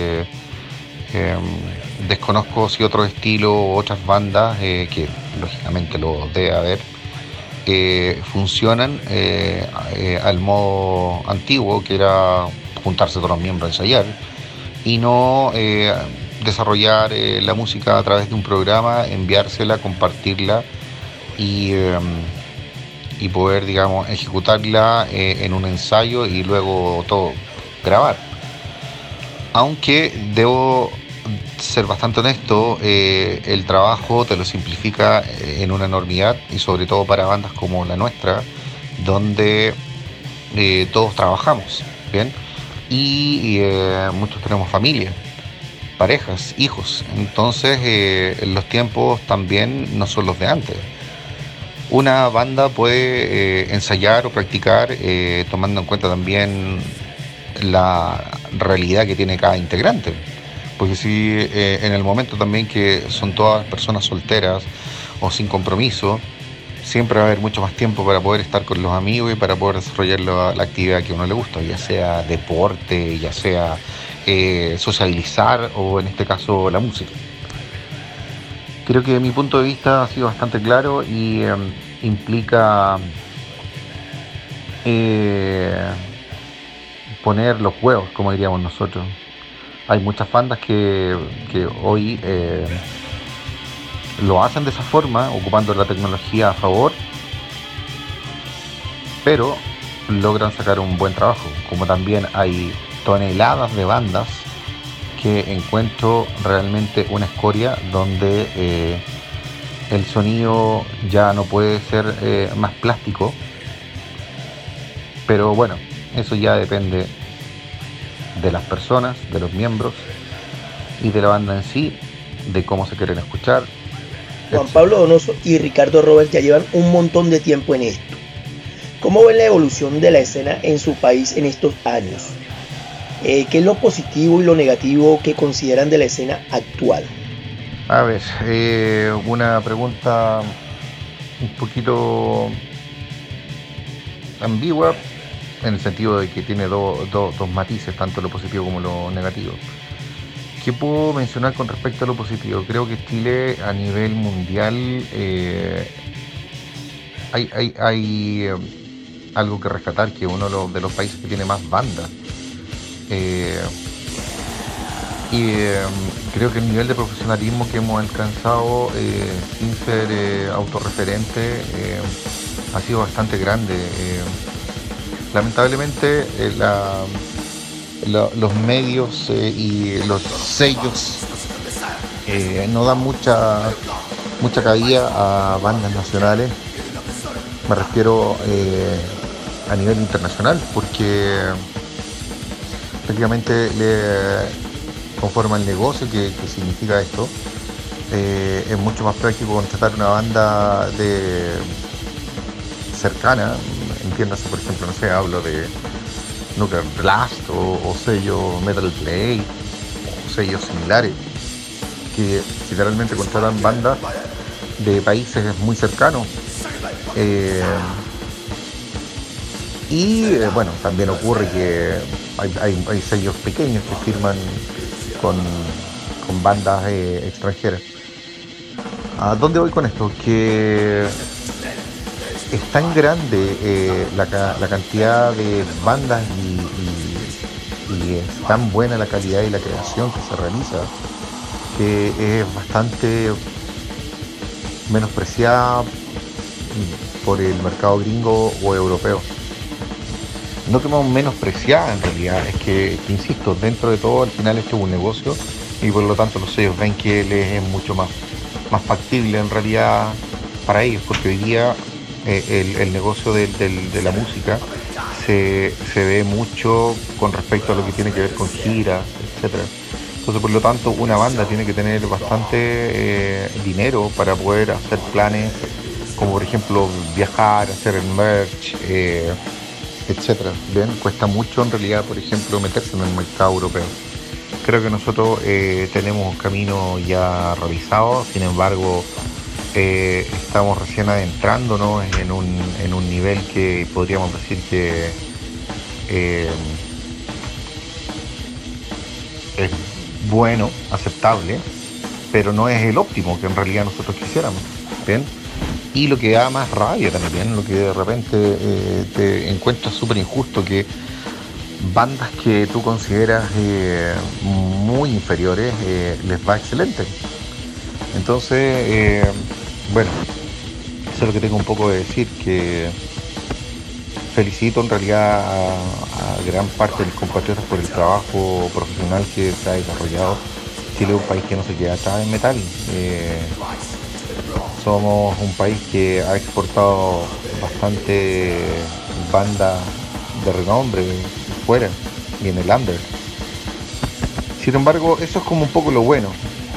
Desconozco si otros estilos o otras bandas, que lógicamente lo debe haber, funcionan al modo antiguo, que era juntarse todos los miembros a ensayar y no desarrollar la música a través de un programa, enviársela, compartirla y poder, digamos, ejecutarla en un ensayo y luego todo grabar. Aunque debo ser bastante honesto, el trabajo te lo simplifica en una enormidad, y sobre todo para bandas como la nuestra, donde todos trabajamos, ¿bien? Y muchos tenemos familia, parejas, hijos. Entonces los tiempos también no son los de antes. Una banda puede ensayar o practicar tomando en cuenta también la realidad que tiene cada integrante. Porque si en el momento también que son todas personas solteras o sin compromiso, siempre va a haber mucho más tiempo para poder estar con los amigos y para poder desarrollar la actividad que a uno le gusta, ya sea deporte, ya sea socializar o en este caso la música. Creo que mi punto de vista ha sido bastante claro y implica poner los huevos, como diríamos nosotros. Hay muchas bandas que hoy lo hacen de esa forma, ocupando la tecnología a favor, pero logran sacar un buen trabajo. Como también hay toneladas de bandas que encuentro realmente una escoria donde el sonido ya no puede ser más plástico, pero bueno, eso ya depende de las personas, de los miembros y de la banda en sí, de cómo se quieren escuchar. Juan Pablo Donoso y Ricardo Roberts ya llevan un montón de tiempo en esto. ¿Cómo ven la evolución de la escena en su país en estos años? ¿Qué es lo positivo y lo negativo que consideran de la escena actual? A ver, una pregunta un poquito ambigua, en el sentido de que tiene dos matices, tanto lo positivo como lo negativo. ¿Qué puedo mencionar con respecto a lo positivo? Creo que Chile a nivel mundial hay algo que rescatar, que uno de los países que tiene más bandas. Creo que el nivel de profesionalismo que hemos alcanzado sin ser autorreferente ha sido bastante grande. Lamentablemente los medios y los sellos no dan mucha cabida a bandas nacionales. Me refiero a nivel internacional, porque prácticamente conforme al negocio que significa esto, es mucho más práctico contratar una banda cercana, entiéndase, por ejemplo, no sé, hablo de Nuclear Blast o sello Metal Blade o sellos similares, que literalmente contratan bandas de países muy cercanos. Bueno, también ocurre que hay sellos pequeños que firman con bandas extranjeras. ¿A dónde voy con esto? Que es tan grande la cantidad de bandas y es tan buena la calidad y la creación que se realiza que es bastante menospreciada por el mercado gringo o europeo. No que menospreciada en realidad, es que insisto, dentro de todo al final esto es un negocio y por lo tanto los sellos ven que les es mucho más factible en realidad para ellos, porque hoy día el negocio de la música se ve mucho con respecto a lo que tiene que ver con giras, etcétera. Entonces por lo tanto una banda tiene que tener bastante dinero para poder hacer planes como por ejemplo viajar, hacer el merch, etcétera. Bien, cuesta mucho en realidad, por ejemplo, meterse en el mercado europeo. Creo que nosotros tenemos un camino ya realizado, sin embargo estamos recién adentrándonos en un nivel que podríamos decir que es bueno, aceptable, pero no es el óptimo que en realidad nosotros quisiéramos. Bien. Y lo que da más rabia también, lo que de repente te encuentras súper injusto, que bandas que tú consideras muy inferiores les va excelente. Entonces, bueno, eso es lo que tengo un poco de decir, que felicito en realidad a gran parte de mis compatriotas por el trabajo profesional que se ha desarrollado. Chile es un país que no se queda atrás en metal. Somos un país que ha exportado bastante bandas de renombre fuera y en el under. Sin embargo, eso es como un poco lo bueno.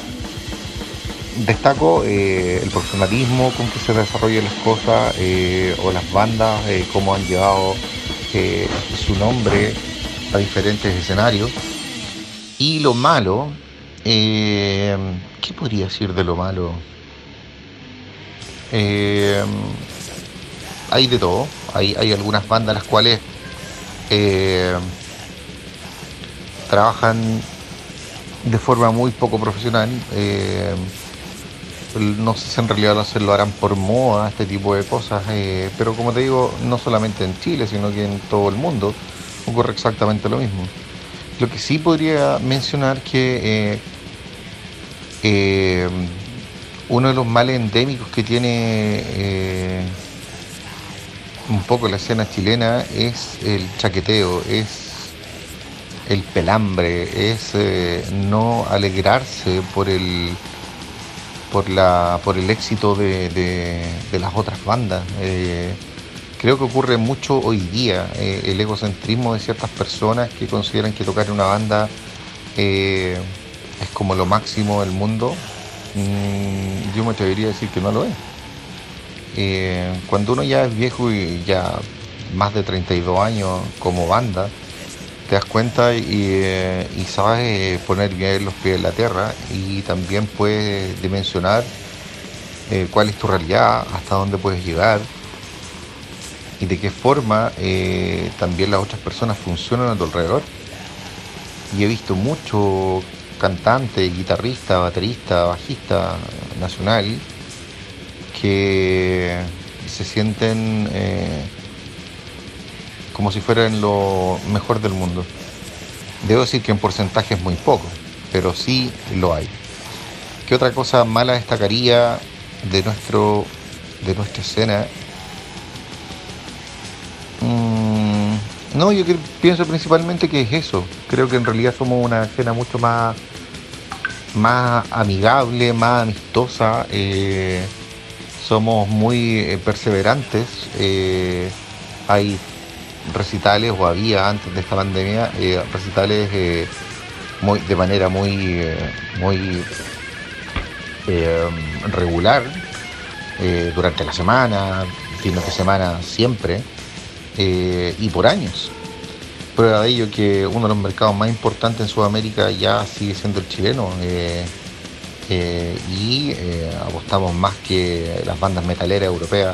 Destaco el profesionalismo con que se desarrollan las cosas o las bandas, cómo han llevado su nombre a diferentes escenarios. Y lo malo, ¿qué podría decir de lo malo? Hay de todo, hay algunas bandas las cuales trabajan de forma muy poco profesional. No sé si en realidad lo harán por moda, este tipo de cosas, pero como te digo, no solamente en Chile, sino que en todo el mundo ocurre exactamente lo mismo. Lo que sí podría mencionar que uno de los males endémicos que tiene un poco la escena chilena es el chaqueteo, es el pelambre, es no alegrarse por el éxito de las otras bandas. Creo que ocurre mucho hoy día, el egocentrismo de ciertas personas que consideran que tocar en una banda es como lo máximo del mundo. Yo me atrevería a decir que no lo es. Cuando uno ya es viejo y ya más de 32 años como banda, te das cuenta y sabes poner bien los pies en la tierra, y también puedes dimensionar cuál es tu realidad, hasta dónde puedes llegar y de qué forma también las otras personas funcionan a tu alrededor. Y he visto mucho cantante, guitarrista, baterista, bajista nacional que se sienten como si fueran lo mejor del mundo. Debo decir que en porcentaje es muy poco, pero sí lo hay. ¿Qué otra cosa mala destacaría de nuestra escena? No, yo pienso principalmente que es eso. Creo que en realidad somos una escena mucho más amigable, más amistosa. Somos muy perseverantes. Hay recitales, o había antes de esta pandemia, recitales de manera muy regular, durante la semana, fines de semana siempre, y por años. Prueba de ello que uno de los mercados más importantes en Sudamérica ya sigue siendo el chileno, y apostamos más que las bandas metaleras europeas.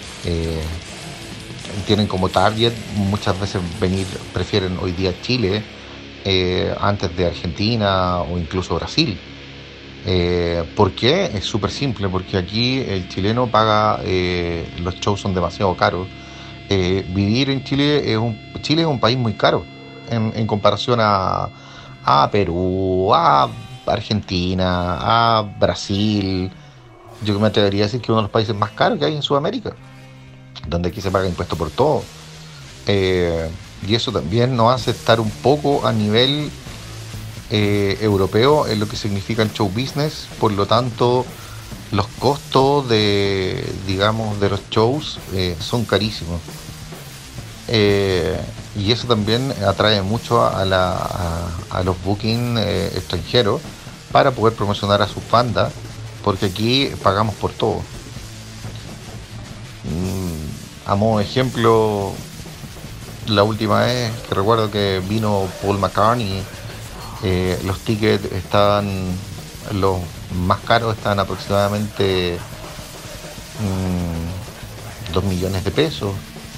Tienen como target muchas veces prefieren hoy día Chile antes de Argentina o incluso Brasil. ¿Por qué? Es súper simple, porque aquí el chileno paga, los shows son demasiado caros. Vivir en Chile Chile es un país muy caro. en comparación a Perú, a Argentina, a Brasil. Yo me atrevería a decir que es uno de los países más caros que hay en Sudamérica, donde aquí se paga impuesto por todo. Y eso también nos hace estar un poco a nivel europeo en lo que significa el show business. Por lo tanto, los costos de los shows son carísimos. Y eso también atrae mucho a los bookings extranjeros para poder promocionar a sus bandas, porque aquí pagamos por todo. A modo de ejemplo, la última vez que recuerdo que vino Paul McCartney, los tickets los más caros estaban aproximadamente 2 millones de pesos,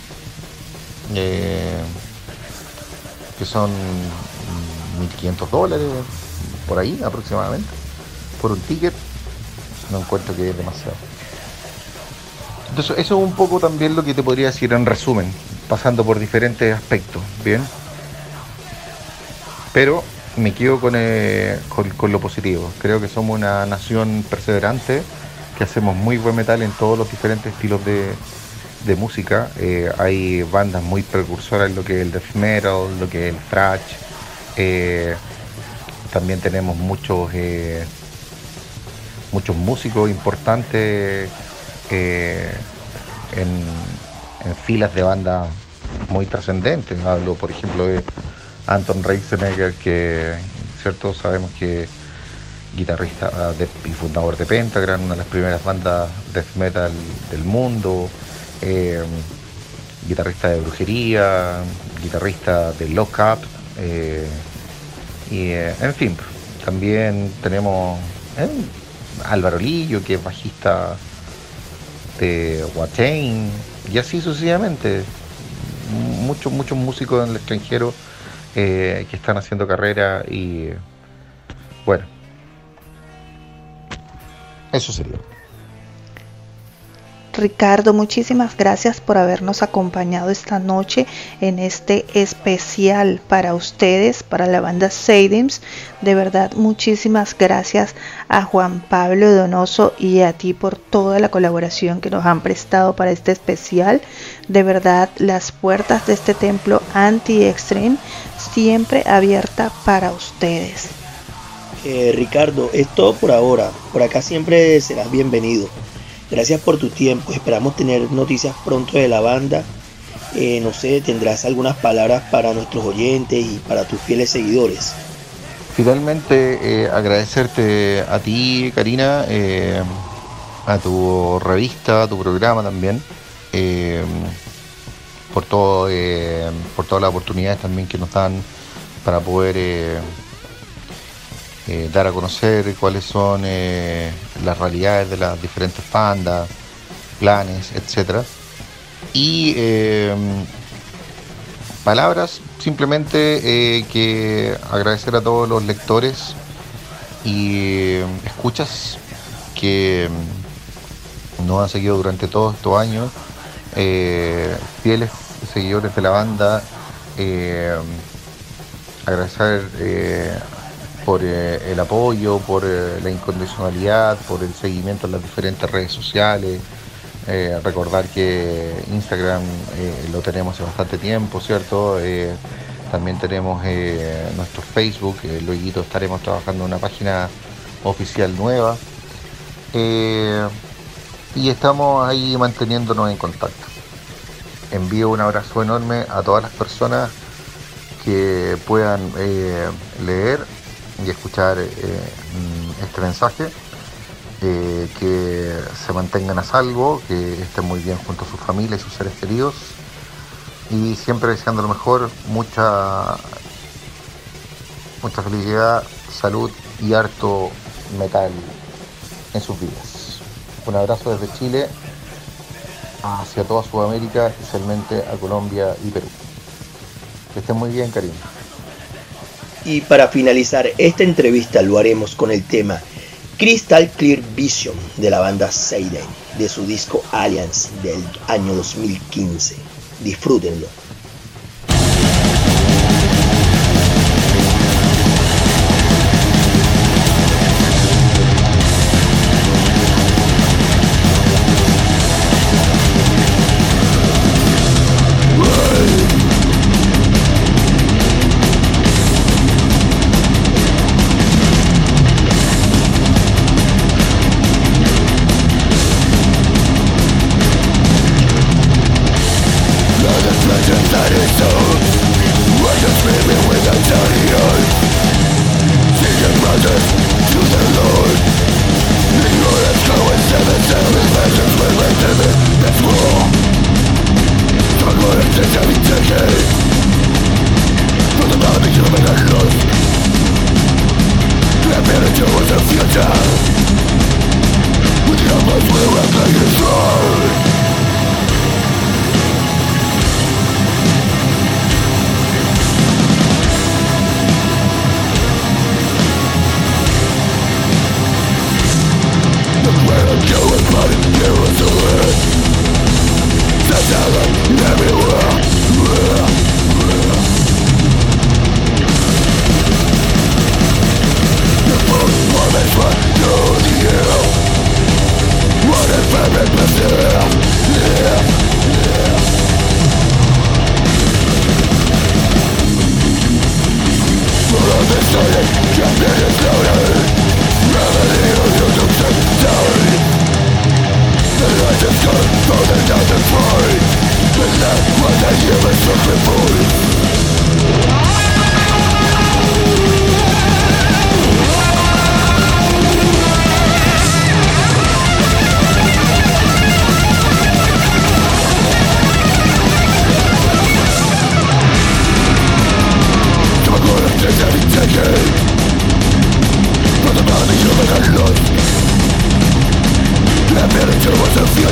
que son $1.500 por ahí aproximadamente por un ticket. No encuentro que es demasiado. Entonces eso es un poco también lo que te podría decir en resumen, pasando por diferentes aspectos, ¿bien? Pero me quedo con lo positivo. Creo que somos una nación perseverante, que hacemos muy buen metal en todos los diferentes estilos de música. Hay bandas muy precursoras en lo que es el death metal, lo que es el thrash. También tenemos muchos músicos importantes en filas de bandas muy trascendentes. Hablo, por ejemplo, de Anton Reisenegger, que cierto sabemos que guitarrista y fundador de Pentagram, una de las primeras bandas death metal del mundo, guitarrista de Brujería, guitarrista de Lock Up, en fin, también tenemos Álvaro Lillo, que es bajista de Watain, y así sucesivamente. Muchos músicos en el extranjero que están haciendo carrera, y bueno, eso sería. Ricardo, muchísimas gracias por habernos acompañado esta noche en este especial para ustedes, para la banda Seidems. De verdad, muchísimas gracias a Juan Pablo Donoso y a ti por toda la colaboración que nos han prestado para este especial. De verdad, las puertas de este templo Anti-Extreme siempre abierta para ustedes. Ricardo, es todo por ahora. Por acá siempre serás bienvenido. Gracias por tu tiempo. Esperamos tener noticias pronto de la banda. No sé, tendrás algunas palabras para nuestros oyentes y para tus fieles seguidores. Finalmente, agradecerte a ti, Karina, a tu revista, a tu programa también, por todas las oportunidades también que nos dan para poder dar a conocer cuáles son las realidades de las diferentes bandas, planes, etcétera. Y palabras, simplemente que agradecer a todos los lectores y escuchas que nos han seguido durante todos estos años, fieles seguidores de la banda. Agradecer por el apoyo, por la incondicionalidad, por el seguimiento en las diferentes redes sociales. Recordar que Instagram lo tenemos hace bastante tiempo, ¿cierto? También tenemos nuestro Facebook, luego estaremos trabajando en una página oficial nueva, y estamos ahí manteniéndonos en contacto. Envío un abrazo enorme a todas las personas que puedan leer y escuchar este mensaje, que se mantengan a salvo, que estén muy bien junto a sus familias y sus seres queridos, y siempre deseando lo mejor, mucha felicidad, salud y harto metal en sus vidas. Un abrazo desde Chile hacia toda Sudamérica, especialmente a Colombia y Perú. Que estén muy bien, cariño. Y para finalizar esta entrevista lo haremos con el tema Crystal Clear Vision de la banda Seiden, de su disco Alliance del año 2015. Disfrútenlo.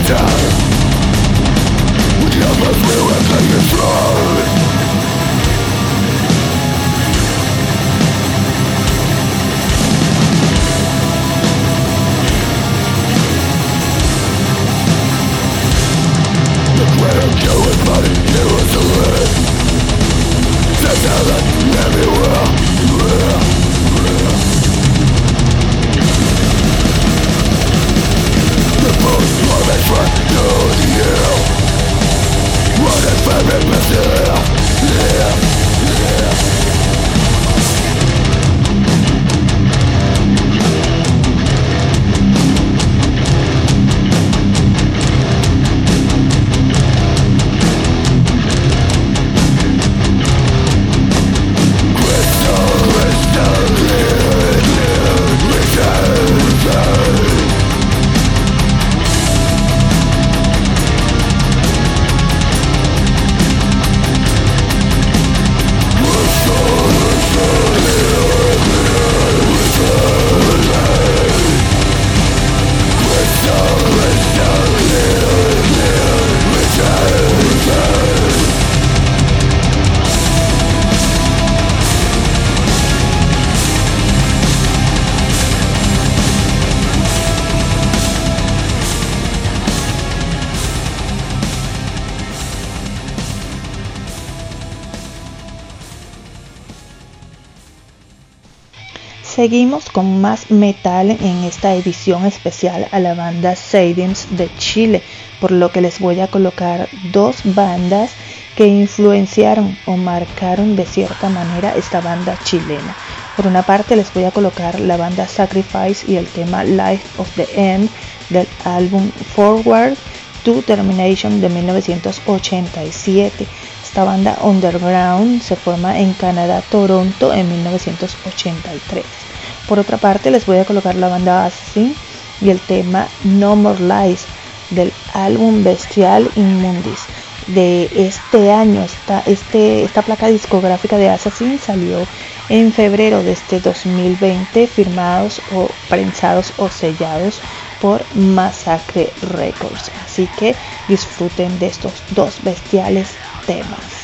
Seguimos con más metal en esta edición especial a la banda Sadims de Chile, por lo que les voy a colocar dos bandas que influenciaron o marcaron de cierta manera esta banda chilena. Por una parte les voy a colocar la banda Sacrifice y el tema Life of the End del álbum Forward to Termination de 1987. Esta banda underground se forma en Canadá, Toronto, en 1983. Por otra parte les voy a colocar la banda Assassin y el tema No More Lies del álbum Bestial Inmundis de este año. Esta placa discográfica de Assassin salió en febrero de este 2020, firmados o prensados o sellados por Massacre Records. Así que disfruten de estos dos bestiales temas.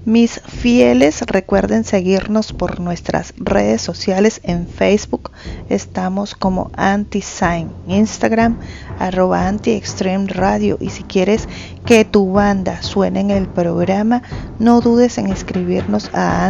Mis fieles, recuerden seguirnos por nuestras redes sociales. En Facebook estamos como Anti-Sign, Instagram @AntiExtremeRadio, y si quieres que tu banda suene en el programa, no dudes en escribirnos a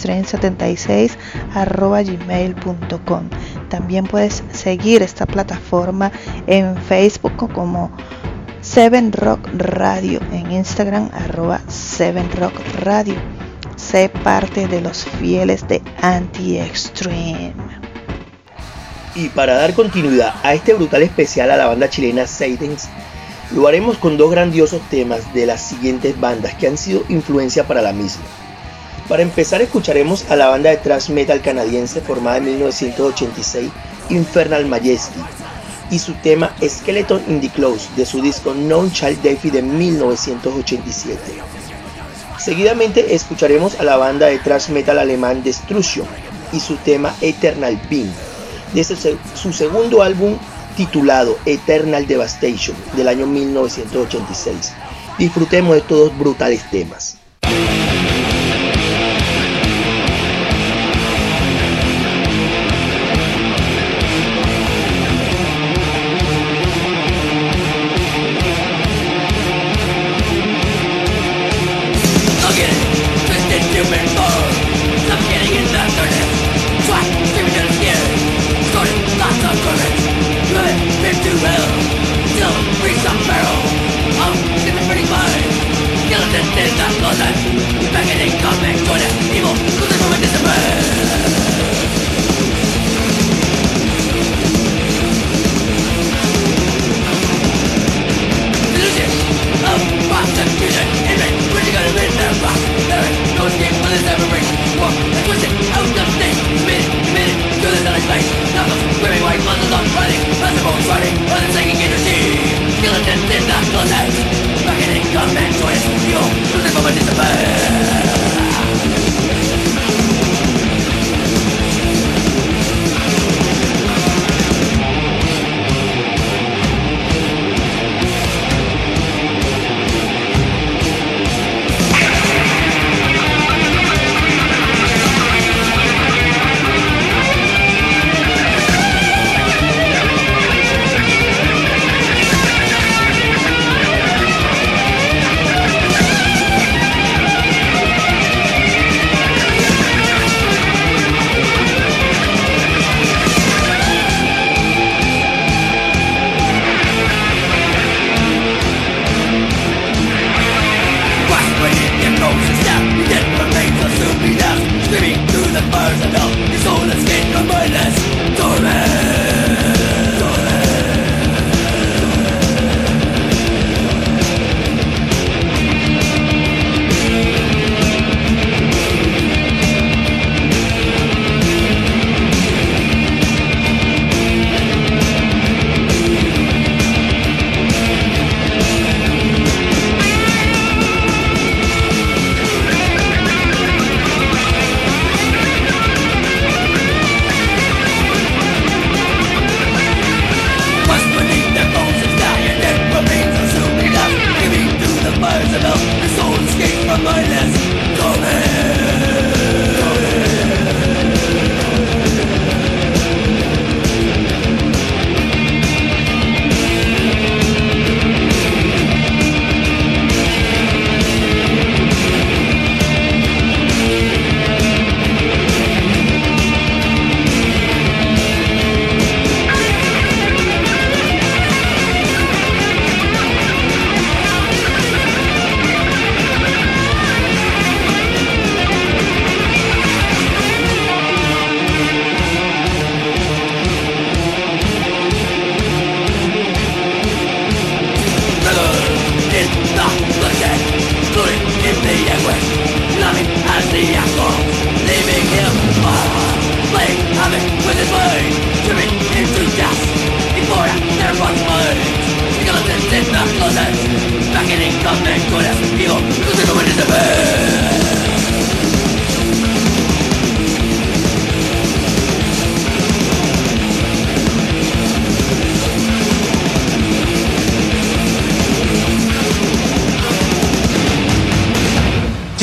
antiextreme76@gmail.com. También puedes seguir esta plataforma en Facebook como 7rock Radio, en Instagram @7rock Radio. Sé parte de los fieles de Anti-Extreme. Y para dar continuidad a este brutal especial a la banda chilena Seidens, lo haremos con dos grandiosos temas de las siguientes bandas que han sido influencia para la misma. Para empezar, escucharemos a la banda de thrash metal canadiense formada en 1986, Infernal Majesty, y su tema Skeleton in the Clothes de su disco Non Child Defy de 1987. Seguidamente escucharemos a la banda de thrash metal alemán Destruction y su tema Eternal Being de su segundo álbum titulado Eternal Devastation del año 1986. Disfrutemos de estos dos brutales temas.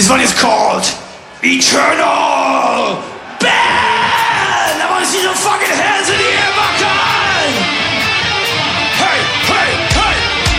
This one is called Eternal Band! I wanna see some fucking hands in the air, my God! Hey, hey, hey!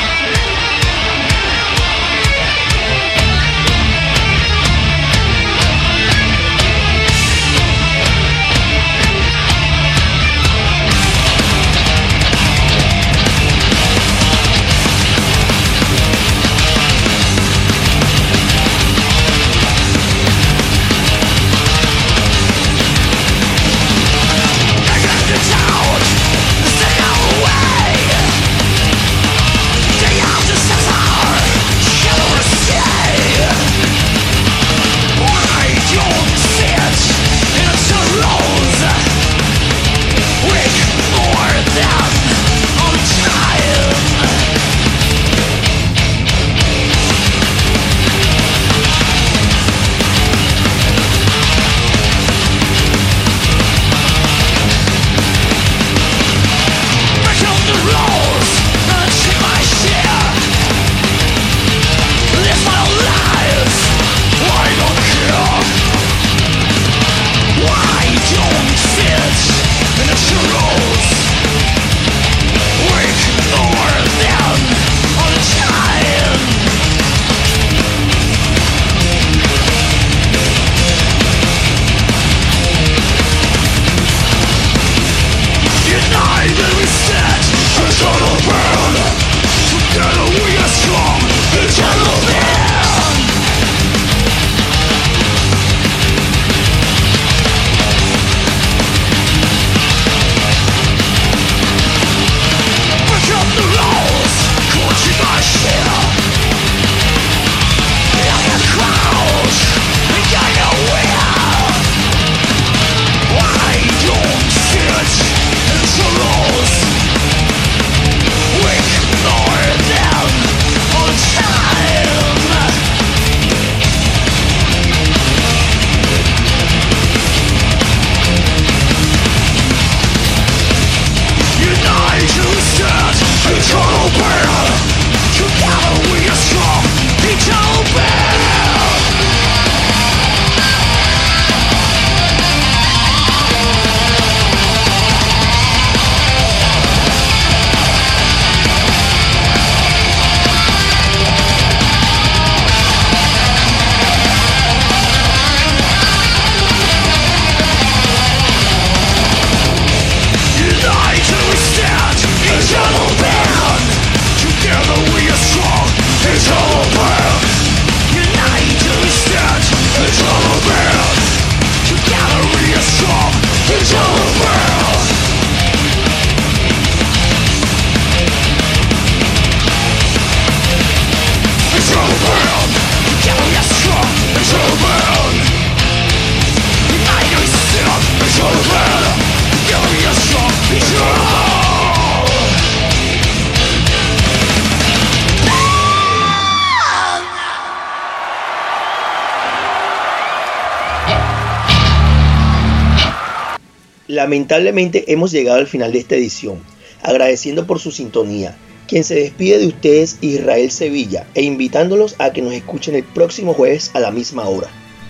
Lamentablemente hemos llegado al final de esta edición, agradeciendo por su sintonía. Quien se despide de ustedes, Israel Sevilla, e invitándolos a que nos escuchen el próximo jueves a la misma hora.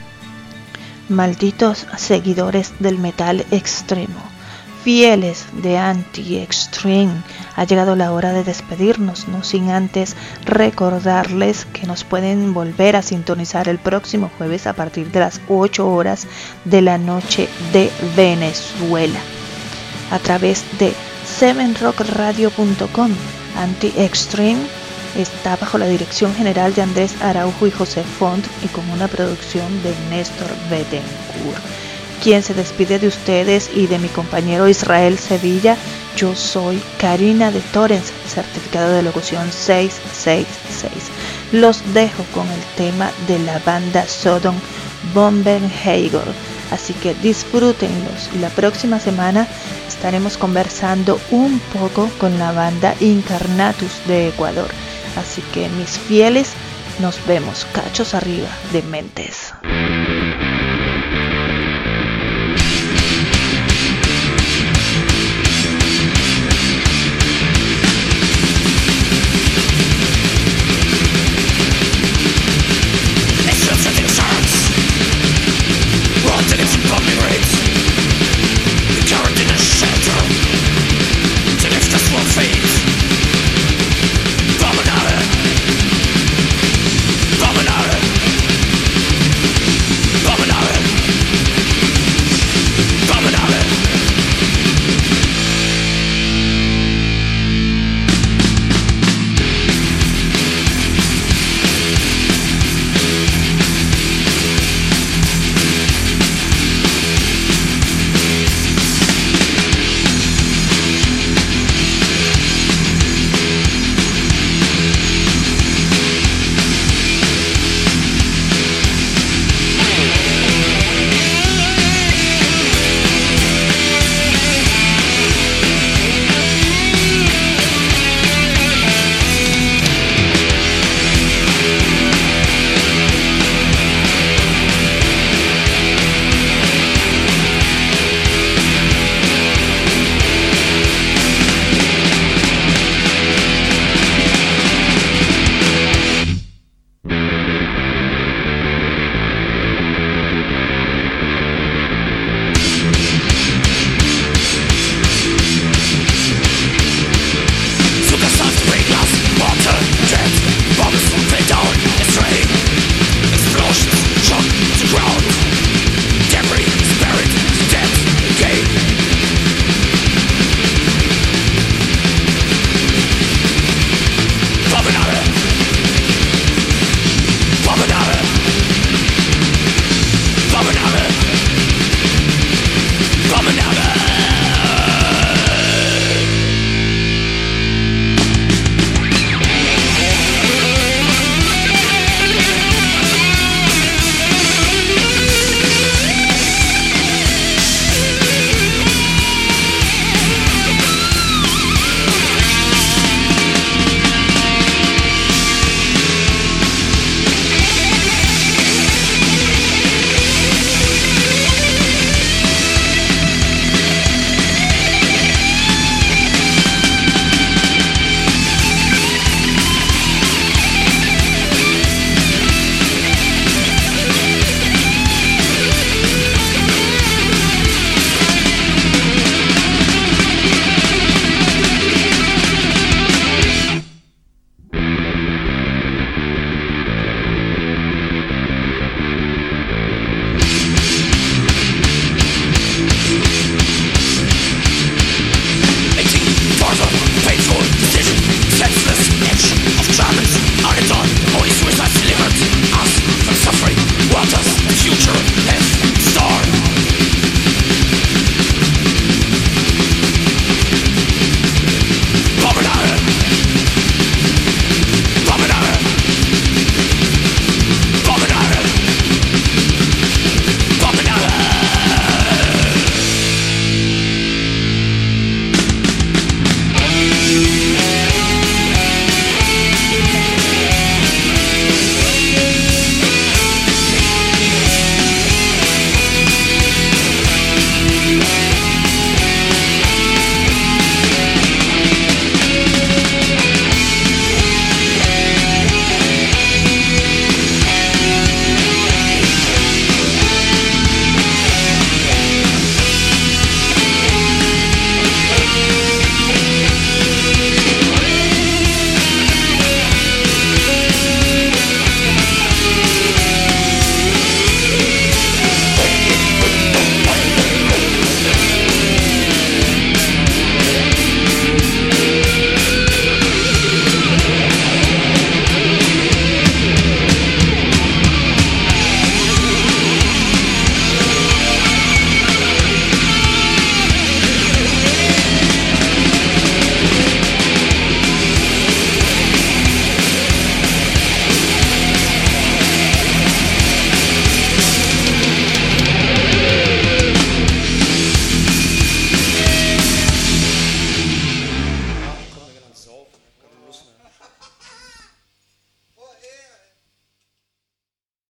Malditos seguidores del metal extremo, fieles de Anti-Extreme, ha llegado la hora de despedirnos, no sin antes recordarles que nos pueden volver a sintonizar el próximo jueves a partir de las 8 horas de la noche de Venezuela, a través de 7rockradio.com. Anti-Extreme está bajo la dirección general de Andrés Araujo y José Font y con una producción de Néstor Bettencourt. Quien se despide de ustedes y de mi compañero Israel Sevilla, yo soy Karina de Torrens, certificado de locución 666. Los dejo con el tema de la banda Sodom Bombenheiger, así que disfrútenlos. La próxima semana estaremos conversando un poco con la banda Incarnatus de Ecuador, así que mis fieles, nos vemos cachos arriba de mentes.